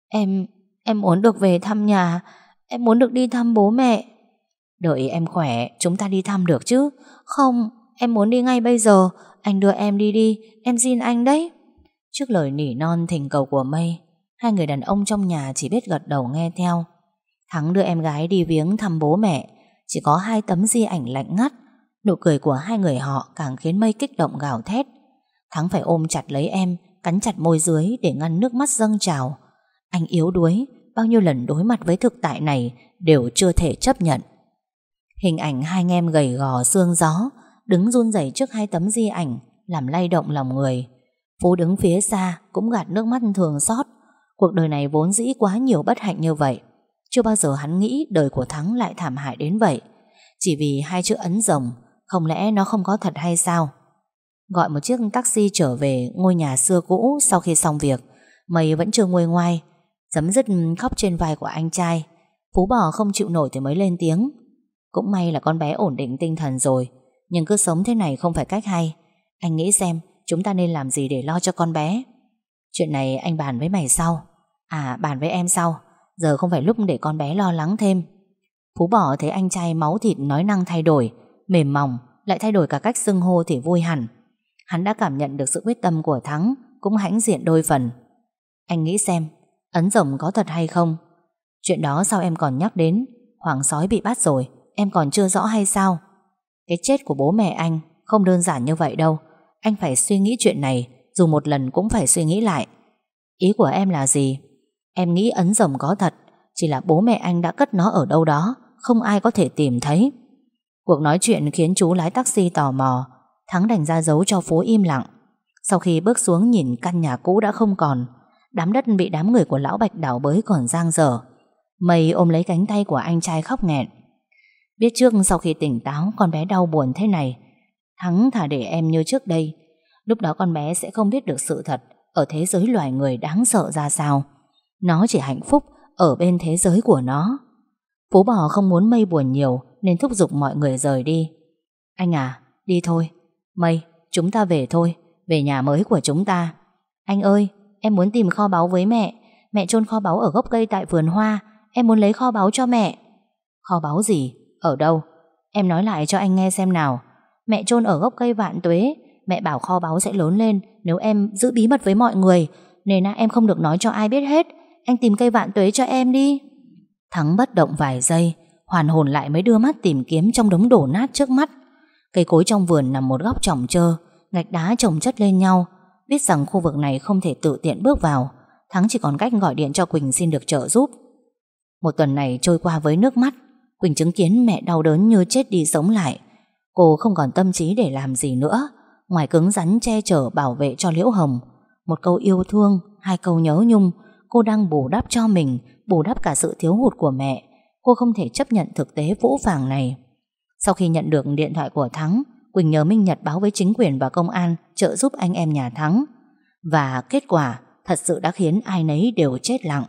Em muốn được về thăm nhà. Em muốn được đi thăm bố mẹ. Đợi em khỏe chúng ta đi thăm được chứ? Không, em muốn đi ngay bây giờ. Anh đưa em đi đi, em xin anh đấy. Trước lời nỉ non thỉnh cầu của Mây, hai người đàn ông trong nhà chỉ biết gật đầu nghe theo. Thắng đưa em gái đi viếng thăm bố mẹ. Chỉ có 2 tấm di ảnh lạnh ngắt. Nụ cười của hai người họ càng khiến Mây kích động gào thét. Thắng phải ôm chặt lấy em, cắn chặt môi dưới để ngăn nước mắt dâng trào. Anh yếu đuối, bao nhiêu lần đối mặt với thực tại này đều chưa thể chấp nhận. Hình ảnh hai anh em gầy gò xương gió đứng run rẩy trước 2 tấm di ảnh làm lay động lòng người. Phú đứng phía xa cũng gạt nước mắt thường xót. Cuộc đời này vốn dĩ quá nhiều bất hạnh như vậy. Chưa bao giờ hắn nghĩ đời của Thắng lại thảm hại đến vậy. Chỉ vì 2 chữ ấn rồng, không lẽ nó không có thật hay sao? Gọi một chiếc taxi trở về ngôi nhà xưa cũ. Sau khi xong việc, Mây vẫn chưa nguôi ngoai, dấm dứt khóc trên vai của anh trai. Phú Bò không chịu nổi thì mới lên tiếng. Cũng may là con bé ổn định tinh thần rồi, nhưng cứ sống thế này không phải cách hay. Anh nghĩ xem chúng ta nên làm gì để lo cho con bé. Chuyện này anh bàn với mày sau. À, bàn với em sau, giờ không phải lúc để con bé lo lắng thêm. Phú Bỏ thấy anh trai máu thịt nói năng thay đổi, mềm mỏng, lại thay đổi cả cách xưng hô thì vui hẳn. Hắn đã cảm nhận được sự quyết tâm của Thắng, cũng hãnh diện đôi phần. Anh nghĩ xem, ấn rồng có thật hay không? Chuyện đó sao em còn nhắc đến? Hoàng sói bị bắt rồi, em còn chưa rõ hay sao? Cái chết của bố mẹ anh không đơn giản như vậy đâu. Anh phải suy nghĩ chuyện này, dù một lần cũng phải suy nghĩ lại. Ý của em là gì? Em nghĩ ấn rồng có thật, chỉ là bố mẹ anh đã cất nó ở đâu đó, không ai có thể tìm thấy. Cuộc nói chuyện khiến chú lái taxi tò mò. Thắng đành ra dấu cho Phú im lặng. Sau khi bước xuống nhìn căn nhà cũ đã không còn, đám đất bị đám người của lão Bạch đào bới còn dang dở. Mây ôm lấy cánh tay của anh trai khóc nghẹn. Biết trước sau khi tỉnh táo con bé đau buồn thế này, Thắng thà để em như trước đây. Lúc đó con bé sẽ không biết được sự thật ở thế giới loài người đáng sợ ra sao. Nó chỉ hạnh phúc ở bên thế giới của nó. Phú Bò không muốn Mây buồn nhiều nên thúc giục mọi người rời đi. Anh à, đi thôi. Mây, chúng ta về thôi, về nhà mới của chúng ta. Anh ơi, em muốn tìm kho báu với mẹ. Mẹ chôn kho báu ở gốc cây tại vườn hoa. Em muốn lấy kho báu cho mẹ. Kho báu gì? Ở đâu? Em nói lại cho anh nghe xem nào. Mẹ chôn ở gốc cây vạn tuế. Mẹ bảo kho báu sẽ lớn lên nếu em giữ bí mật với mọi người, nên em không được nói cho ai biết hết. Anh tìm cây vạn tuế cho em đi. Thắng bất động vài giây, hoàn hồn lại mới đưa mắt tìm kiếm trong đống đổ nát trước mắt. Cây cối trong vườn nằm một góc chồng chơ, gạch đá chồng chất lên nhau. Biết rằng khu vực này không thể tự tiện bước vào, Thắng chỉ còn cách gọi điện cho Quỳnh xin được trợ giúp. Một tuần này trôi qua với nước mắt. Quỳnh chứng kiến mẹ đau đớn như chết đi sống lại. Cô không còn tâm trí để làm gì nữa, ngoài cứng rắn che chở bảo vệ cho Liễu Hồng. Một câu yêu thương, hai câu nhớ nhung, cô đang bù đắp cho mình, bù đắp cả sự thiếu hụt của mẹ. Cô không thể chấp nhận thực tế phũ phàng này. Sau khi nhận được điện thoại của Thắng, Quỳnh nhờ Minh Nhật báo với chính quyền và công an trợ giúp anh em nhà Thắng. Và kết quả thật sự đã khiến ai nấy đều chết lặng.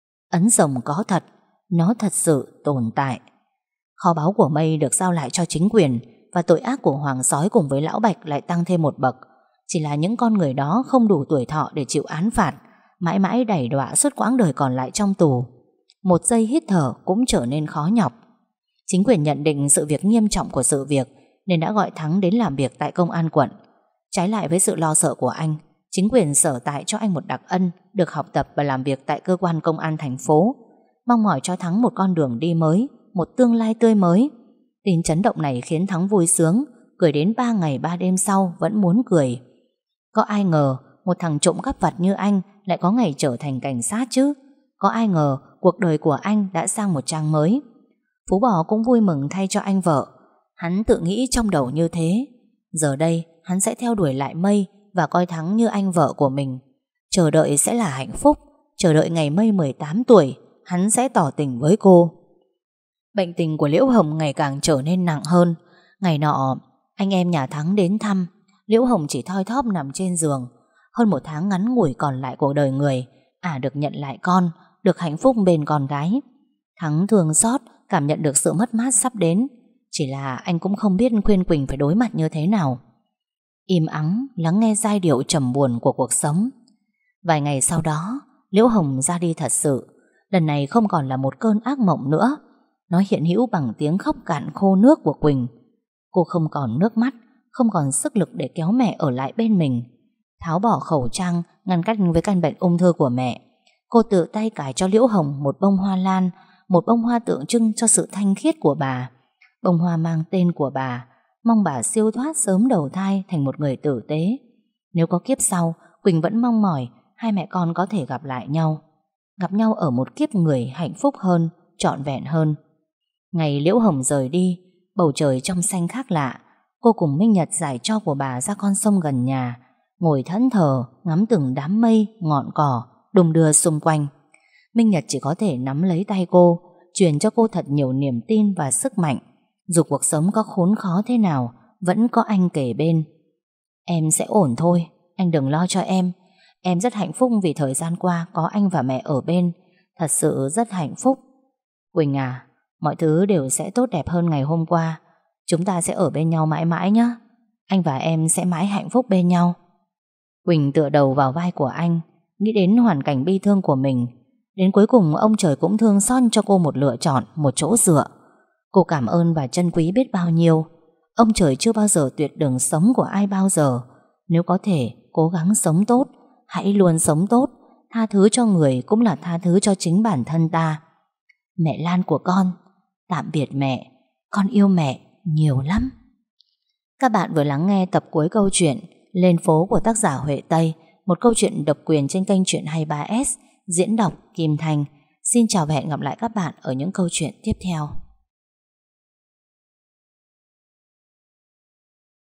Ấn rồng có thật, nó thật sự tồn tại. Kho báu của Mây được giao lại cho chính quyền, và tội ác của Hoàng sói cùng với Lão Bạch lại tăng thêm một bậc. Chỉ là những con người đó không đủ tuổi thọ để chịu án phạt, mãi mãi đày đọa suốt quãng đời còn lại trong tù. Một giây hít thở cũng trở nên khó nhọc. Chính quyền nhận định sự việc nghiêm trọng của sự việc nên đã gọi Thắng đến làm việc tại công an quận. Trái lại với sự lo sợ của anh, chính quyền sở tại cho anh một đặc ân được học tập và làm việc tại cơ quan công an thành phố, mong mỏi cho Thắng một con đường đi mới, một tương lai tươi mới. Tin chấn động này khiến Thắng vui sướng, cười đến 3 ngày 3 đêm sau vẫn muốn cười. Có ai ngờ một thằng trộm cắp vặt như anh lại có ngày trở thành cảnh sát chứ? Có ai ngờ cuộc đời của anh đã sang một trang mới? Phú Bò cũng vui mừng thay cho anh vợ. Hắn tự nghĩ trong đầu như thế. Giờ đây hắn sẽ theo đuổi lại Mây và coi Thắng như anh vợ của mình. Chờ đợi sẽ là hạnh phúc. Chờ đợi ngày Mây 18 tuổi hắn sẽ tỏ tình với cô. Bệnh tình của Liễu Hồng ngày càng trở nên nặng hơn. Ngày nọ anh em nhà Thắng đến thăm. Liễu Hồng chỉ thoi thóp nằm trên giường. Hơn 1 tháng ngắn ngủi còn lại cuộc đời người, được nhận lại con, được hạnh phúc bên con gái. Thắng thương xót, cảm nhận được sự mất mát sắp đến. Chỉ là anh cũng không biết khuyên Quỳnh phải đối mặt như thế nào. Im ắng lắng nghe giai điệu trầm buồn của cuộc sống. Vài ngày sau đó, Liễu Hồng ra đi thật sự. Lần này không còn là một cơn ác mộng nữa. Nó hiện hữu bằng tiếng khóc cạn khô nước của Quỳnh. Cô không còn nước mắt, không còn sức lực để kéo mẹ ở lại bên mình. Tháo bỏ khẩu trang ngăn cách với căn bệnh ung thư của mẹ, cô tự tay cài cho Liễu Hồng một bông hoa lan, một bông hoa tượng trưng cho sự thanh khiết của bà. Bông hoa mang tên của bà, mong bà siêu thoát sớm đầu thai thành một người tử tế. Nếu có kiếp sau, Quỳnh vẫn mong mỏi hai mẹ con có thể gặp lại nhau. Gặp nhau ở một kiếp người hạnh phúc hơn, trọn vẹn hơn. Ngày Liễu Hồng rời đi, bầu trời trong xanh khác lạ. Cô cùng Minh Nhật giải tro của bà ra con sông gần nhà, ngồi thẫn thờ ngắm từng đám mây, ngọn cỏ đung đưa xung quanh. Minh Nhật chỉ có thể nắm lấy tay cô, truyền cho cô thật nhiều niềm tin và sức mạnh. Dù cuộc sống có khốn khó thế nào, vẫn có anh kề bên. Em sẽ ổn thôi, anh đừng lo cho em. Em rất hạnh phúc vì thời gian qua có anh và mẹ ở bên. Thật sự rất hạnh phúc. Quỳnh à, mọi thứ đều sẽ tốt đẹp hơn ngày hôm qua. Chúng ta sẽ ở bên nhau mãi mãi nhé. Anh và em sẽ mãi hạnh phúc bên nhau. Quỳnh tựa đầu vào vai của anh, nghĩ đến hoàn cảnh bi thương của mình. Đến cuối cùng ông trời cũng thương xót cho cô một lựa chọn, một chỗ dựa. Cô cảm ơn và trân quý biết bao nhiêu. Ông trời chưa bao giờ tuyệt đường sống của ai bao giờ. Nếu có thể, cố gắng sống tốt. Hãy luôn sống tốt. Tha thứ cho người cũng là tha thứ cho chính bản thân ta. Mẹ Lan của con, tạm biệt mẹ. Con yêu mẹ nhiều lắm. Các bạn vừa lắng nghe tập cuối câu chuyện Lên phố của tác giả Huệ Tây, một câu chuyện độc quyền trên kênh Chuyện 23S, diễn đọc Kim Thành. Xin chào và hẹn gặp lại các bạn ở những câu chuyện tiếp theo.